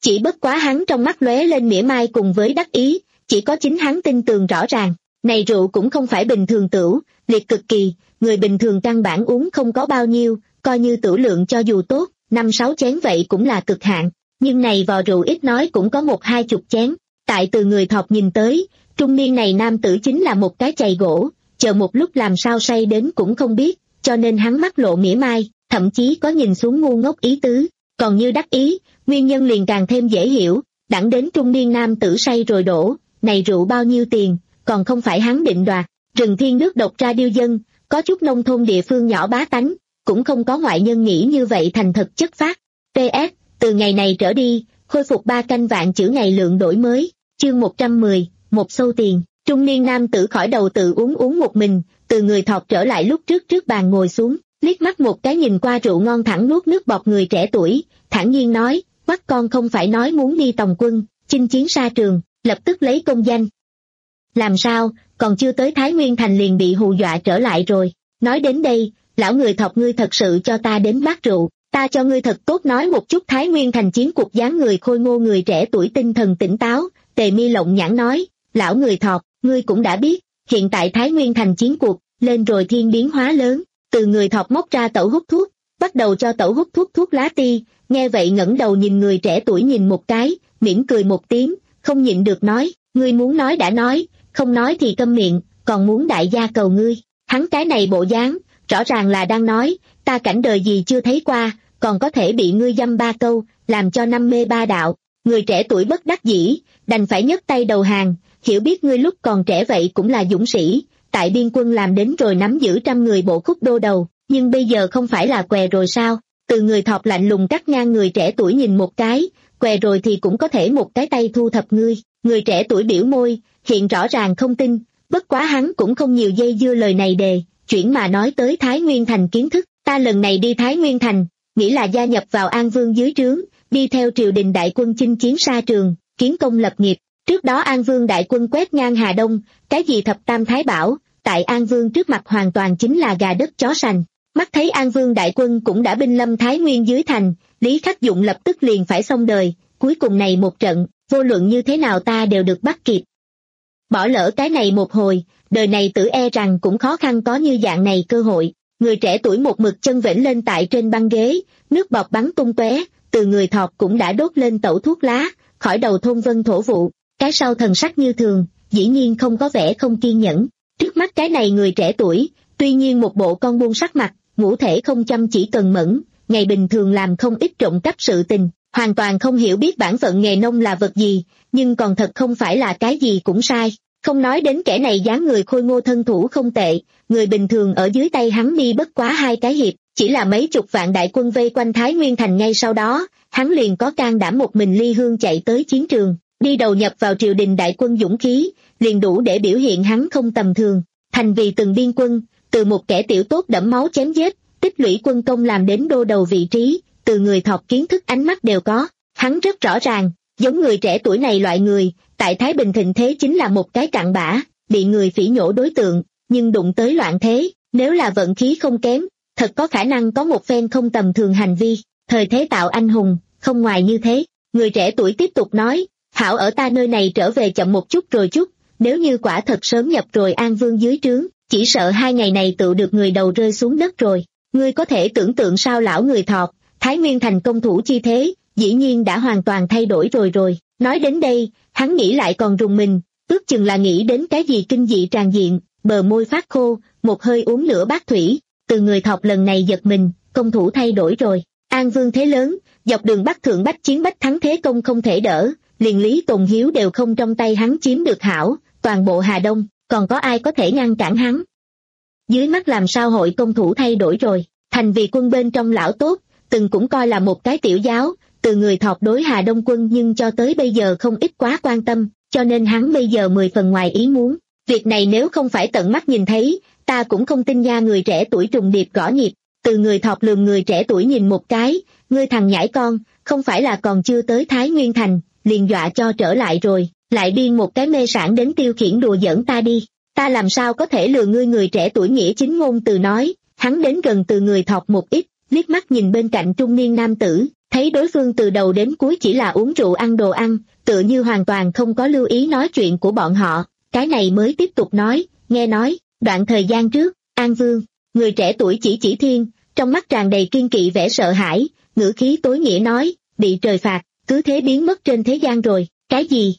Speaker 2: Chỉ bất quá hắn trong mắt lóe lên mỉa mai cùng với đắc ý, chỉ có chính hắn tin tường rõ ràng. Này rượu cũng không phải bình thường tửu, liệt cực kỳ, người bình thường căn bản uống không có bao nhiêu, coi như tửu lượng cho dù tốt, năm sáu chén vậy cũng là cực hạn. Nhưng này vò rượu ít nói cũng có một hai chục chén. Tại từ người thọt nhìn tới, trung niên này nam tử chính là một cái chày gỗ, chờ một lúc làm sao say đến cũng không biết, cho nên hắn mắt lộ mỉa mai, thậm chí có nhìn xuống ngu ngốc ý tứ. Còn như đắc ý, nguyên nhân liền càng thêm dễ hiểu, đẳng đến trung niên nam tử say rồi đổ, này rượu bao nhiêu tiền, còn không phải hắn định đoạt. Rừng thiên nước độc ra điêu dân, có chút nông thôn địa phương nhỏ bá tánh, cũng không có ngoại nhân nghĩ như vậy thành thật chất phác. pê ét, từ ngày này trở đi, khôi phục ba canh vạn chữ ngày lượng đổi mới, chương một trăm mười, một xu tiền. Trung niên nam tử khỏi đầu tự uống uống một mình, từ người thọt trở lại lúc trước trước bàn ngồi xuống, liếc mắt một cái nhìn qua rượu ngon thẳng nuốt nước bọt người trẻ tuổi, thản nhiên nói, quắc con không phải nói muốn đi tòng quân, chinh chiến xa trường, lập tức lấy công danh. Làm sao, còn chưa tới Thái Nguyên Thành liền bị hù dọa trở lại rồi. Nói đến đây, lão người thọt ngươi thật sự cho ta đến bát rượu, ta cho ngươi thật tốt nói một chút Thái Nguyên Thành chiến cuộc. Dáng người khôi ngô người trẻ tuổi tinh thần tỉnh táo, tề mi lộng nhãn nói, lão người thọt, ngươi cũng đã biết, hiện tại Thái Nguyên Thành chiến cuộc, lên rồi thiên biến hóa lớn. Từ người thọt móc ra tẩu hút thuốc, bắt đầu cho tẩu hút thuốc thuốc lá ti, nghe vậy ngẩng đầu nhìn người trẻ tuổi nhìn một cái, mỉm cười một tiếng, không nhịn được nói, ngươi muốn nói đã nói, không nói thì câm miệng, còn muốn đại gia cầu ngươi. Hắn cái này bộ dáng, rõ ràng là đang nói, ta cảnh đời gì chưa thấy qua, còn có thể bị ngươi dăm ba câu, làm cho năm mê ba đạo. Người trẻ tuổi bất đắc dĩ, đành phải nhấc tay đầu hàng, hiểu biết ngươi lúc còn trẻ vậy cũng là dũng sĩ, tại biên quân làm đến rồi nắm giữ trăm người bộ khúc đô đầu, nhưng bây giờ không phải là què rồi sao? Từ người thọt lạnh lùng cắt ngang người trẻ tuổi nhìn một cái, què rồi thì cũng có thể một cái tay thu thập ngươi. Người trẻ tuổi biểu môi, hiện rõ ràng không tin, bất quá hắn cũng không nhiều dây dưa lời này đề, chuyển mà nói tới Thái Nguyên Thành kiến thức. Ta lần này đi Thái Nguyên Thành, nghĩ là gia nhập vào An Vương dưới trướng, đi theo triều đình đại quân chinh chiến xa trường, kiến công lập nghiệp. Trước đó An Vương đại quân quét ngang Hà Đông, cái gì thập tam thái bảo, tại An Vương trước mặt hoàn toàn chính là gà đất chó sành. Mắt thấy An Vương đại quân cũng đã binh lâm Thái Nguyên dưới thành, Lý Khắc Dụng lập tức liền phải xong đời, cuối cùng này một trận, vô luận như thế nào ta đều được bắt kịp. Bỏ lỡ cái này một hồi, đời này tử e rằng cũng khó khăn có như dạng này cơ hội. Người trẻ tuổi một mực chân vĩnh lên tại trên băng ghế, nước bọt bắn tung tóe, từ người thọt cũng đã đốt lên tẩu thuốc lá, khỏi đầu thôn vân thổ vụ, cái sau thần sắc như thường, dĩ nhiên không có vẻ không kiên nhẫn. Trước mắt cái này người trẻ tuổi, tuy nhiên một bộ con buôn sắc mặt, ngũ thể không chăm chỉ cần mẫn, ngày bình thường làm không ít trộm cắp sự tình, hoàn toàn không hiểu biết bản phận nghề nông là vật gì, nhưng còn thật không phải là cái gì cũng sai. Không nói đến kẻ này dáng người khôi ngô thân thủ không tệ, người bình thường ở dưới tay hắn đi bất quá hai cái hiệp, chỉ là mấy chục vạn đại quân vây quanh Thái Nguyên Thành ngay sau đó, hắn liền có can đảm một mình ly hương chạy tới chiến trường, đi đầu nhập vào triều đình đại quân dũng khí, liền đủ để biểu hiện hắn không tầm thường. Thành vì từng biên quân, từ một kẻ tiểu tốt đẫm máu chém giết, tích lũy quân công làm đến đô đầu vị trí, từ người thọt kiến thức ánh mắt đều có, hắn rất rõ ràng, giống người trẻ tuổi này loại người, tại Thái Bình thịnh thế chính là một cái cặn bã, bị người phỉ nhổ đối tượng, nhưng đụng tới loạn thế, nếu là vận khí không kém, thật có khả năng có một phen không tầm thường hành vi, thời thế tạo anh hùng, không ngoài như thế. Người trẻ tuổi tiếp tục nói, hảo ở ta nơi này trở về chậm một chút rồi chút, nếu như quả thật sớm nhập rồi An Vương dưới trướng, chỉ sợ hai ngày này tự được người đầu rơi xuống đất rồi. Ngươi có thể tưởng tượng sao lão người thọt, Thái Nguyên Thành công thủ chi thế, dĩ nhiên đã hoàn toàn thay đổi rồi rồi. Nói đến đây, hắn nghĩ lại còn rùng mình, ước chừng là nghĩ đến cái gì kinh dị tràn diện, bờ môi phát khô, một hơi uống nửa bát thủy, từ người thọt lần này giật mình, công thủ thay đổi rồi. An Vương thế lớn, dọc đường Bắc Thượng Bách chiến bách thắng thế công không thể đỡ, liền Lý Tùng Hiếu đều không trong tay hắn chiếm được hảo, toàn bộ Hà Đông, còn có ai có thể ngăn cản hắn. Dưới mắt làm sao hội công thủ thay đổi rồi, thành vì quân bên trong lão tốt, từng cũng coi là một cái tiểu giáo, từ người thọt đối Hà Đông quân nhưng cho tới bây giờ không ít quá quan tâm, cho nên hắn bây giờ mười phần ngoài ý muốn. Việc này nếu không phải tận mắt nhìn thấy, ta cũng không tin nha. Người trẻ tuổi trùng điệp gõ nhịp, từ người thọt lườm người trẻ tuổi nhìn một cái, ngươi thằng nhãi con, không phải là còn chưa tới Thái Nguyên Thành, liền dọa cho trở lại rồi, lại biên một cái mê sản đến tiêu khiển đùa giỡn ta đi, ta làm sao có thể lừa ngươi. Người trẻ tuổi nghĩa chính ngôn từ nói, hắn đến gần từ người thọt một ít, liếc mắt nhìn bên cạnh trung niên nam tử, thấy thấy đối phương từ đầu đến cuối chỉ là uống rượu ăn đồ ăn, tựa như hoàn toàn không có lưu ý nói chuyện của bọn họ, cái này mới tiếp tục nói, nghe nói, đoạn thời gian trước, An Vương, người trẻ tuổi chỉ chỉ thiên, trong mắt tràn đầy kiên kỵ vẻ sợ hãi, ngữ khí tối nghĩa nói, bị trời phạt, cứ thế biến mất trên thế gian rồi, cái gì?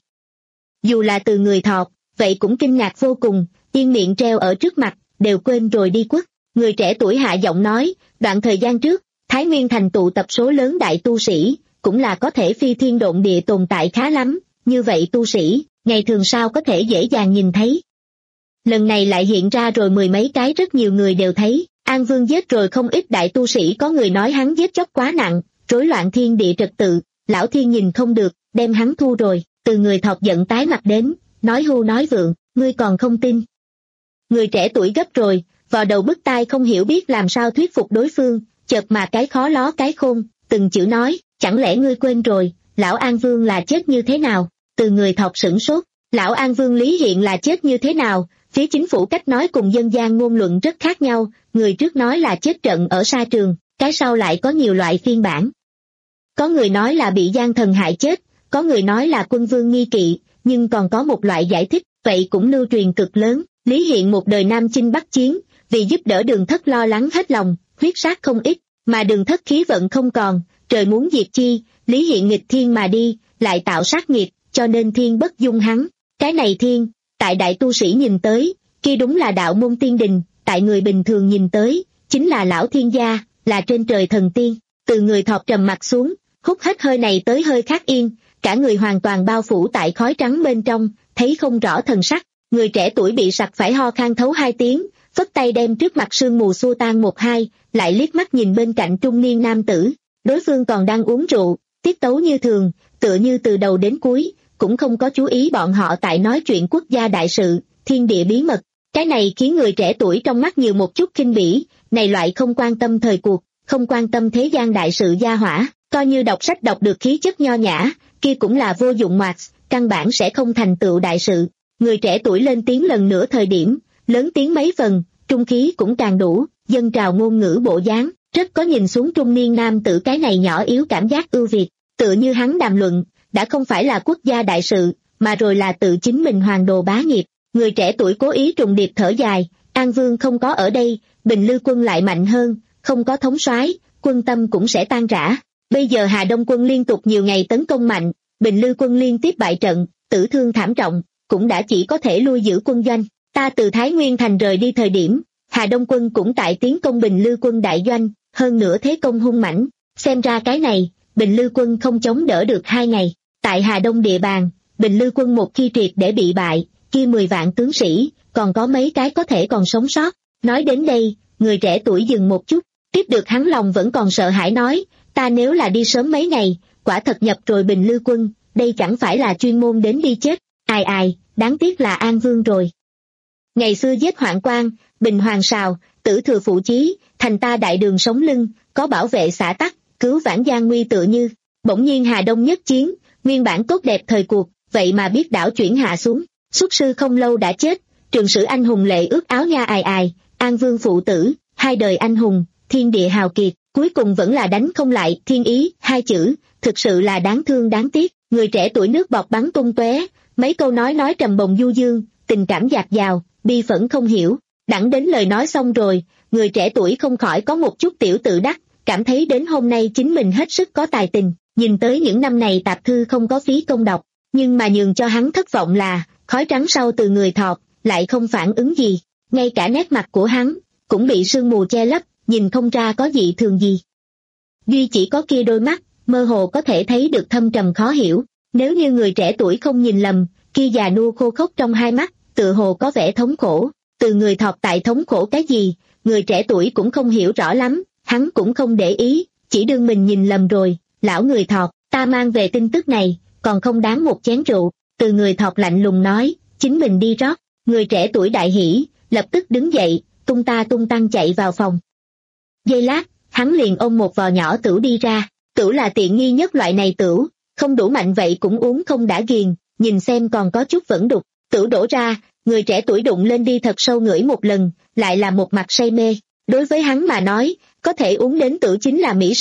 Speaker 2: Dù là từ người Thọt, vậy cũng kinh ngạc vô cùng, yên miệng treo ở trước mặt, đều quên rồi đi quất. Người trẻ tuổi hạ giọng nói, đoạn thời gian trước, Thái Nguyên thành tụ tập số lớn đại tu sĩ, cũng là có thể phi thiên độn địa tồn tại khá lắm, như vậy tu sĩ, ngày thường sao có thể dễ dàng nhìn thấy. Lần này lại hiện ra rồi mười mấy cái rất nhiều người đều thấy, An Vương giết rồi không ít đại tu sĩ, có người nói hắn giết chóc quá nặng, rối loạn thiên địa trật tự, lão thiên nhìn không được, đem hắn thu rồi, từ người Thọt giận tái mặt đến, nói hưu nói vượng, ngươi còn không tin. Người trẻ tuổi gấp rồi, vào đầu bứt tai không hiểu biết làm sao thuyết phục đối phương, chợt mà cái khó ló cái khôn, từng chữ nói, chẳng lẽ ngươi quên rồi, lão An Vương là chết như thế nào, từ người Thọt sửng sốt, lão An Vương Lý Hiện là chết như thế nào, phía chính phủ cách nói cùng dân gian ngôn luận rất khác nhau, người trước nói là chết trận ở sa trường, cái sau lại có nhiều loại phiên bản. Có người nói là bị gian thần hại chết, có người nói là quân vương nghi kỵ, nhưng còn có một loại giải thích, vậy cũng lưu truyền cực lớn, Lý Hiện một đời Nam chinh Bắc chiến, vì giúp đỡ Đường Thất lo lắng hết lòng, huyết sát không ít, mà Đường Thất khí vận không còn, trời muốn diệt chi, Lý Hiện nghịch thiên mà đi, lại tạo sát nghiệp, cho nên thiên bất dung hắn, cái này thiên, tại đại tu sĩ nhìn tới, kia đúng là đạo môn tiên đình, tại người bình thường nhìn tới, chính là lão thiên gia, là trên trời thần tiên, từ người Thọt trầm mặt xuống, hút hết hơi này tới hơi khác yên, cả người hoàn toàn bao phủ tại khói trắng bên trong, thấy không rõ thần sắc, người trẻ tuổi bị sặc phải ho khan thấu hai tiếng, phất tay đem trước mặt sương mù xua tan một hai, lại liếc mắt nhìn bên cạnh trung niên nam tử, đối phương còn đang uống rượu, tiết tấu như thường, tựa như từ đầu đến cuối, cũng không có chú ý bọn họ tại nói chuyện quốc gia đại sự, thiên địa bí mật, cái này khiến người trẻ tuổi trong mắt nhiều một chút khinh bỉ, này loại không quan tâm thời cuộc, không quan tâm thế gian đại sự gia hỏa, coi như đọc sách đọc được khí chất nho nhã, kia cũng là vô dụng ngoạc, căn bản sẽ không thành tựu đại sự. Người trẻ tuổi lên tiếng lần nữa thời điểm, lớn tiếng mấy phần, trung khí cũng càng đủ, dân trào ngôn ngữ bộ dáng, rất có nhìn xuống trung niên nam tử cái này nhỏ yếu cảm giác ưu việt, tựa như hắn đàm luận, đã không phải là quốc gia đại sự, mà rồi là tự chính mình hoàng đồ bá nghiệp. Người trẻ tuổi cố ý trùng điệp thở dài, An Vương không có ở đây, Bình Lư quân lại mạnh hơn, không có thống soái, quân tâm cũng sẽ tan rã. Bây giờ Hà Đông quân liên tục nhiều ngày tấn công mạnh, Bình Lư quân liên tiếp bại trận, tử thương thảm trọng, cũng đã chỉ có thể lui giữ quân doanh. Ta từ Thái Nguyên thành rời đi thời điểm, Hà Đông quân cũng tại tiến công Bình Lư quân đại doanh, hơn nữa thế công hung mãnh, xem ra cái này, Bình Lư quân không chống đỡ được hai ngày. Tại Hà Đông địa bàn, Bình Lư quân một khi triệt để bị bại, kia mười vạn tướng sĩ, còn có mấy cái có thể còn sống sót. Nói đến đây, người trẻ tuổi dừng một chút, tiếp được hắn lòng vẫn còn sợ hãi nói, ta nếu là đi sớm mấy ngày, quả thật nhập rồi Bình Lư quân, đây chẳng phải là chuyên môn đến đi chết, ai ai, đáng tiếc là An Vương rồi. Ngày xưa giết Hoạn Quan, Bình Hoàng Sào, Tử Thừa Phụ Chí, thành ta đại đường sống lưng, có bảo vệ xã tắc, cứu vãn gian nguy tựa như, bỗng nhiên Hà Đông nhất chiến, nguyên bản tốt đẹp thời cuộc, vậy mà biết đảo chuyển hạ xuống, xuất sư không lâu đã chết, trường sử anh hùng lệ ướt áo nha ai ai, An Vương phụ tử, hai đời anh hùng, thiên địa hào kiệt, cuối cùng vẫn là đánh không lại, thiên ý, hai chữ, thực sự là đáng thương đáng tiếc. Người trẻ tuổi nước bọt bắn tung tóe, mấy câu nói nói trầm bồng du dương, tình cảm dạt dào, bi phẫn không hiểu. Đẳng đến lời nói xong rồi, người trẻ tuổi không khỏi có một chút tiểu tự đắc, cảm thấy đến hôm nay chính mình hết sức có tài tình, nhìn tới những năm này tạp thư không có phí công đọc, nhưng mà nhường cho hắn thất vọng là, khói trắng sau từ người Thọt, lại không phản ứng gì, ngay cả nét mặt của hắn, cũng bị sương mù che lấp, nhìn không ra có gì thường gì. Duy chỉ có kia đôi mắt, mơ hồ có thể thấy được thâm trầm khó hiểu, nếu như người trẻ tuổi không nhìn lầm, kia già nua khô khốc trong hai mắt, tựa hồ có vẻ thống khổ, từ người Thọt tại thống khổ cái gì, người trẻ tuổi cũng không hiểu rõ lắm, hắn cũng không để ý, chỉ đương mình nhìn lầm rồi, lão người Thọt, ta mang về tin tức này, còn không đáng một chén rượu, từ người Thọt lạnh lùng nói, chính mình đi rót, người trẻ tuổi đại hỉ, lập tức đứng dậy, tung ta tung tăng chạy vào phòng. Giây lát, hắn liền ôm một vò nhỏ tửu đi ra, tửu là tiện nghi nhất loại này tửu, không đủ mạnh vậy cũng uống không đã ghiền, nhìn xem còn có chút vẫn đục, tửu đổ ra, người trẻ tuổi đụng lên đi thật sâu ngửi một lần, lại là một mặt say mê, đối với hắn mà nói, có thể uống đến tửu chính là mỹ sự,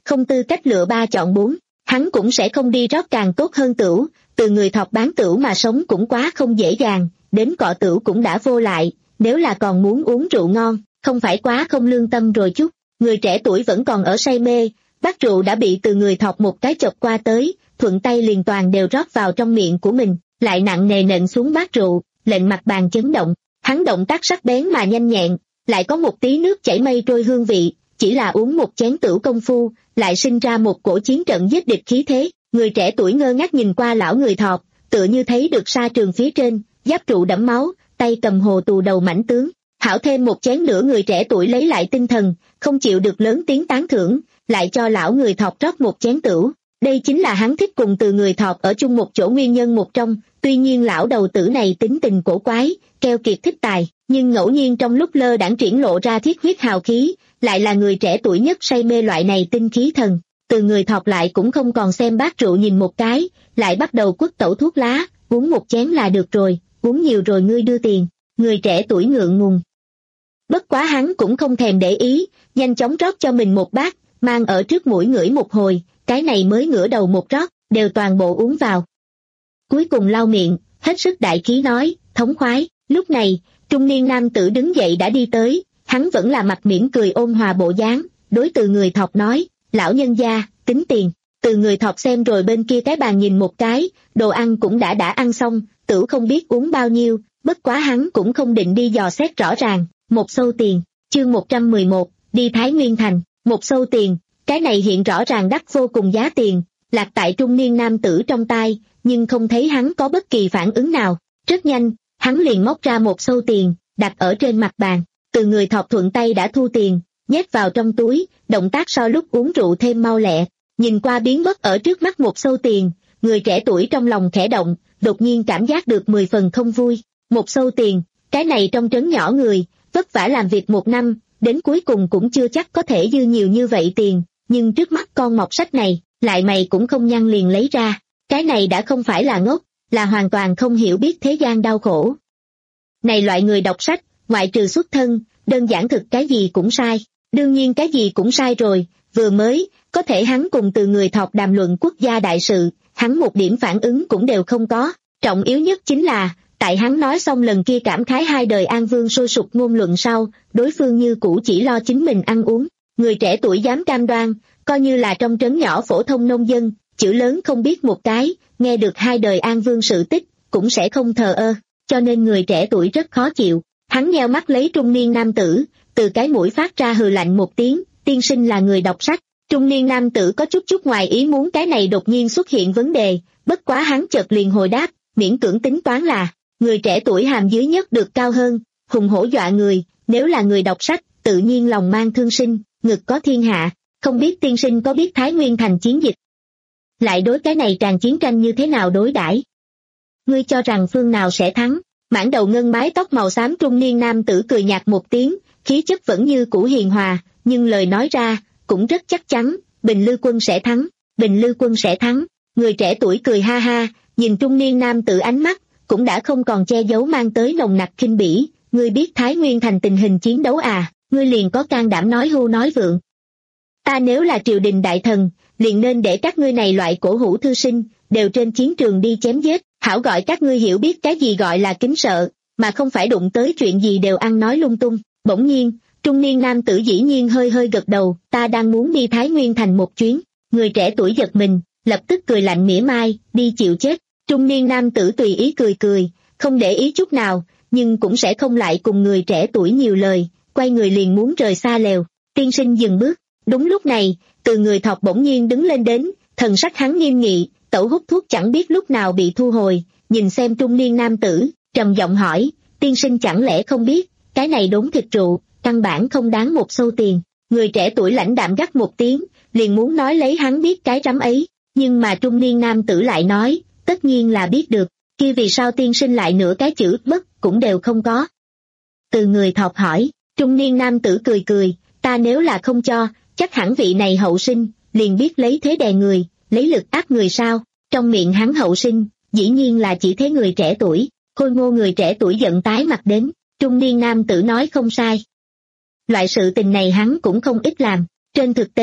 Speaker 2: không tư cách lựa ba chọn bốn, hắn cũng sẽ không đi rót càng tốt hơn tửu, từ người thọt bán tửu mà sống cũng quá không dễ dàng, đến cọ tửu cũng đã vô lại, nếu là còn muốn uống rượu ngon, không phải quá không lương tâm rồi chút. Người trẻ tuổi vẫn còn ở say mê, bát rượu đã bị từ người thọt một cái chộp qua tới, thuận tay liền toàn đều rót vào trong miệng của mình, lại nặng nề nện xuống bát rượu, lệnh mặt bàn chấn động. Hắn động tác sắc bén mà nhanh nhẹn, lại có một tí nước chảy mây trôi hương vị, chỉ là uống một chén tửu công phu, lại sinh ra một cổ chiến trận giết địch khí thế. Người trẻ tuổi ngơ ngác nhìn qua lão người thọt, tựa như thấy được sa trường phía trên, giáp trụ đẫm máu, tay cầm hồ tù đầu mãnh tướng. Hảo thêm một chén nữa, người trẻ tuổi lấy lại tinh thần, không chịu được lớn tiếng tán thưởng, lại cho lão người thọt rót một chén tửu. Đây chính là hắn thích cùng từ người thọt ở chung một chỗ nguyên nhân một trong. Tuy nhiên lão đầu tử này tính tình cổ quái, keo kiệt thích tài, nhưng ngẫu nhiên trong lúc lơ đãng triển lộ ra thiết huyết hào khí, lại là người trẻ tuổi nhất say mê loại này tinh khí thần. Từ người thọt lại cũng không còn xem bát rượu nhìn một cái, lại bắt đầu quất tẩu thuốc lá, uống một chén là được rồi, uống nhiều rồi ngươi đưa tiền. Người trẻ tuổi ngượng ngùng. Bất quá hắn cũng không thèm để ý, nhanh chóng rót cho mình một bát, mang ở trước mũi ngửi một hồi, cái này mới ngửa đầu một rót, đều toàn bộ uống vào. Cuối cùng lau miệng, hết sức đại khí nói, thống khoái. Lúc này, trung niên nam tử đứng dậy đã đi tới, hắn vẫn là mặt mỉm cười ôn hòa bộ dáng, đối từ người thọt nói, lão nhân gia, tính tiền. Từ người thọt xem rồi bên kia cái bàn nhìn một cái, đồ ăn cũng đã đã ăn xong, tửu không biết uống bao nhiêu, bất quá hắn cũng không định đi dò xét rõ ràng. Một xâu tiền, chương một trăm mười một, đi Thái Nguyên Thành. Một xâu tiền, cái này hiện rõ ràng đắt vô cùng giá tiền, lạc tại trung niên nam tử trong tai, nhưng không thấy hắn có bất kỳ phản ứng nào. Rất nhanh, hắn liền móc ra một xâu tiền, đặt ở trên mặt bàn. Từ người thọt thuận tay đã thu tiền, nhét vào trong túi, động tác so lúc uống rượu thêm mau lẹ. Nhìn qua biến mất ở trước mắt một xâu tiền, người trẻ tuổi trong lòng khẽ động, đột nhiên cảm giác được mười phần không vui. Một xâu tiền, cái này trong trấn nhỏ người, vất vả làm việc một năm, đến cuối cùng cũng chưa chắc có thể dư nhiều như vậy tiền, nhưng trước mắt con mọt sách này, lại mày cũng không nhăn liền lấy ra. Cái này đã không phải là ngốc, là hoàn toàn không hiểu biết thế gian đau khổ. Này loại người đọc sách, ngoại trừ xuất thân, đơn giản thực cái gì cũng sai. Đương nhiên cái gì cũng sai rồi, vừa mới, có thể hắn cùng từ người thọt đàm luận quốc gia đại sự, hắn một điểm phản ứng cũng đều không có. Trọng yếu nhất chính là, tại hắn nói xong lần kia cảm khái hai đời An Vương sôi sục ngôn luận sau, đối phương như cũ chỉ lo chính mình ăn uống. Người trẻ tuổi dám cam đoan, coi như là trong trấn nhỏ phổ thông nông dân, chữ lớn không biết một cái, nghe được hai đời An Vương sự tích, cũng sẽ không thờ ơ, cho nên người trẻ tuổi rất khó chịu. Hắn nheo mắt lấy trung niên nam tử, từ cái mũi phát ra hừ lạnh một tiếng, tiên sinh là người đọc sách. Trung niên nam tử có chút chút ngoài ý muốn cái này đột nhiên xuất hiện vấn đề, bất quá hắn chợt liền hồi đáp, miễn cưỡng tính toán là, người trẻ tuổi hàm dưới nhất được cao hơn, hùng hổ dọa người, nếu là người đọc sách, tự nhiên lòng mang thương sinh, ngực có thiên hạ, không biết tiên sinh có biết Thái Nguyên Thành chiến dịch. Lại đối cái này tràn chiến tranh như thế nào đối đãi? Ngươi cho rằng phương nào sẽ thắng? Mãn đầu ngân mái tóc màu xám trung niên nam tử cười nhạt một tiếng, khí chất vẫn như cũ hiền hòa, nhưng lời nói ra, cũng rất chắc chắn, Bình Lư Quân sẽ thắng, Bình Lư Quân sẽ thắng. Người trẻ tuổi cười ha ha, nhìn trung niên nam tử ánh mắt, cũng đã không còn che giấu mang tới nồng nặc khinh bỉ. Ngươi biết Thái Nguyên Thành tình hình chiến đấu à, ngươi liền có can đảm nói hưu nói vượng. Ta nếu là triều đình đại thần, liền nên để các ngươi này loại cổ hủ thư sinh, đều trên chiến trường đi chém giết, hảo gọi các ngươi hiểu biết cái gì gọi là kính sợ, mà không phải đụng tới chuyện gì đều ăn nói lung tung. Bỗng nhiên, trung niên nam tử dĩ nhiên hơi hơi gật đầu, ta đang muốn đi Thái Nguyên Thành một chuyến. Người trẻ tuổi giật mình, lập tức cười lạnh mỉa mai, đi chịu chết. Trung niên nam tử tùy ý cười cười, không để ý chút nào, nhưng cũng sẽ không lại cùng người trẻ tuổi nhiều lời, quay người liền muốn rời xa lều. Tiên sinh dừng bước. Đúng lúc này, từ người thọt bỗng nhiên đứng lên đến, thần sắc hắn nghiêm nghị, tẩu hút thuốc chẳng biết lúc nào bị thu hồi, nhìn xem trung niên nam tử, trầm giọng hỏi, tiên sinh chẳng lẽ không biết, cái này đốn thịt rượu, căn bản không đáng một xu tiền. Người trẻ tuổi lãnh đạm gắt một tiếng, liền muốn nói lấy hắn biết cái rắm ấy, nhưng mà trung niên nam tử lại nói, tất nhiên là biết được, kia vì sao tiên sinh lại nửa cái chữ bất cũng đều không có. Từ người thọt hỏi, trung niên nam tử cười cười, ta nếu là không cho, chắc hẳn vị này hậu sinh, liền biết lấy thế đè người, lấy lực áp người sao. Trong miệng hắn hậu sinh, dĩ nhiên là chỉ thế người trẻ tuổi. Khôi ngô người trẻ tuổi giận tái mặt đến, trung niên nam tử nói không sai. Loại sự tình này hắn cũng không ít làm, trên thực tế,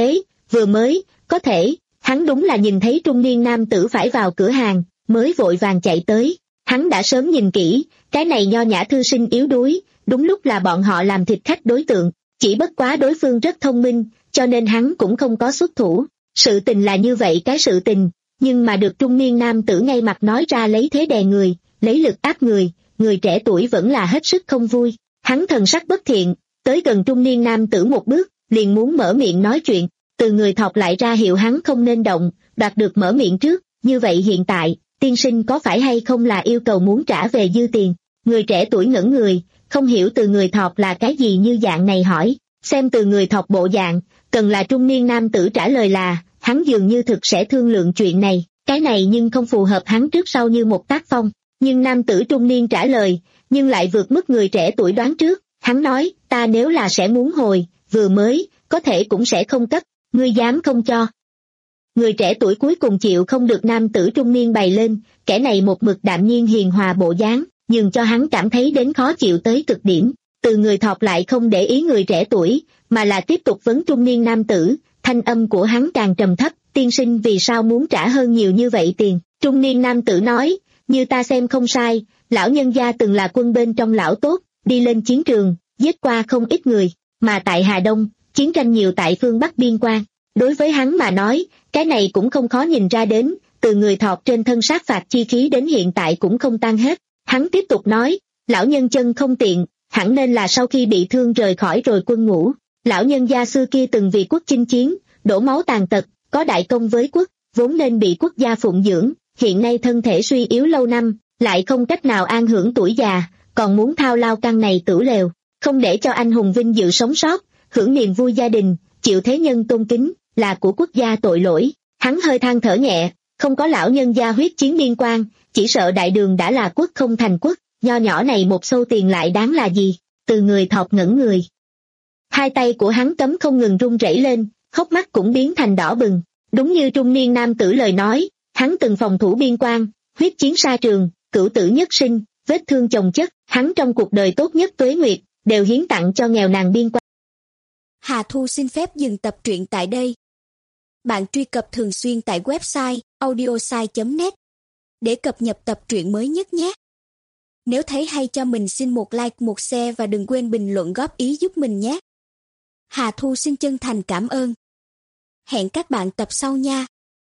Speaker 2: vừa mới, có thể, hắn đúng là nhìn thấy trung niên nam tử phải vào cửa hàng, mới vội vàng chạy tới. Hắn đã sớm nhìn kỹ, cái này nho nhã thư sinh yếu đuối, đúng lúc là bọn họ làm thịt khách đối tượng, chỉ bất quá đối phương rất thông minh, cho nên hắn cũng không có xuất thủ. Sự tình là như vậy cái sự tình, nhưng mà được trung niên nam tử ngay mặt nói ra lấy thế đè người, lấy lực áp người, người trẻ tuổi vẫn là hết sức không vui. Hắn thần sắc bất thiện, tới gần trung niên nam tử một bước, liền muốn mở miệng nói chuyện, từ người thọc lại ra hiệu hắn không nên động, đoạt được mở miệng trước, như vậy hiện tại, tiên sinh có phải hay không là yêu cầu muốn trả về dư tiền? Người trẻ tuổi ngẩn người, không hiểu từ người thọc là cái gì như dạng này hỏi, xem từ người thọc bộ dạng, cần là trung niên nam tử trả lời là, hắn dường như thực sẽ thương lượng chuyện này, cái này nhưng không phù hợp hắn trước sau như một tác phong, nhưng nam tử trung niên trả lời, nhưng lại vượt mức người trẻ tuổi đoán trước, hắn nói, ta nếu là sẽ muốn hồi, vừa mới, có thể cũng sẽ không cấp, ngươi dám không cho. Người trẻ tuổi cuối cùng chịu không được nam tử trung niên bày lên, kẻ này một mực đạm nhiên hiền hòa bộ dáng, nhưng cho hắn cảm thấy đến khó chịu tới cực điểm. Từ người thọc lại không để ý người trẻ tuổi, mà là tiếp tục vấn trung niên nam tử, thanh âm của hắn càng trầm thấp, tiên sinh vì sao muốn trả hơn nhiều như vậy tiền. Trung niên nam tử nói, như ta xem không sai, lão nhân gia từng là quân bên trong lão tốt, đi lên chiến trường, giết qua không ít người, mà tại Hà Đông, chiến tranh nhiều tại phương Bắc biên quan. Đối với hắn mà nói, cái này cũng không khó nhìn ra đến, từ người thọt trên thân sát phạt chi khí đến hiện tại cũng không tan hết. Hắn tiếp tục nói, lão nhân chân không tiện, hẳn nên là sau khi bị thương rời khỏi rồi quân ngũ. Lão nhân gia xưa kia từng vì quốc chinh chiến, đổ máu tàn tật, có đại công với quốc, vốn nên bị quốc gia phụng dưỡng, hiện nay thân thể suy yếu lâu năm, lại không cách nào an hưởng tuổi già, còn muốn thao lao căn này tử lều, không để cho anh hùng vinh dự sống sót, hưởng niềm vui gia đình, chịu thế nhân tôn kính, là của quốc gia tội lỗi. Hắn hơi than thở nhẹ, không có lão nhân gia huyết chiến liên quan, chỉ sợ đại đường đã là quốc không thành quốc, nho nhỏ này một xu tiền lại đáng là gì. Từ người thọt ngẩn người, hai tay của hắn cấm không ngừng run rẩy lên, hốc mắt cũng biến thành đỏ bừng. Đúng như trung niên nam tử lời nói, hắn từng phòng thủ biên quan, huyết chiến xa trường, cửu tử nhất sinh, vết thương chồng chất, hắn trong cuộc đời tốt nhất tuế nguyệt, đều hiến tặng cho nghèo nàn biên quan.
Speaker 3: Hà Thu xin phép dừng tập truyện tại đây. Bạn truy cập thường xuyên tại website audiosai chấm net để cập nhật tập truyện mới nhất nhé. Nếu thấy hay cho mình xin một like, một share và đừng quên bình luận góp ý giúp mình nhé. Hà Thu xin chân thành cảm ơn. Hẹn các bạn tập sau nha.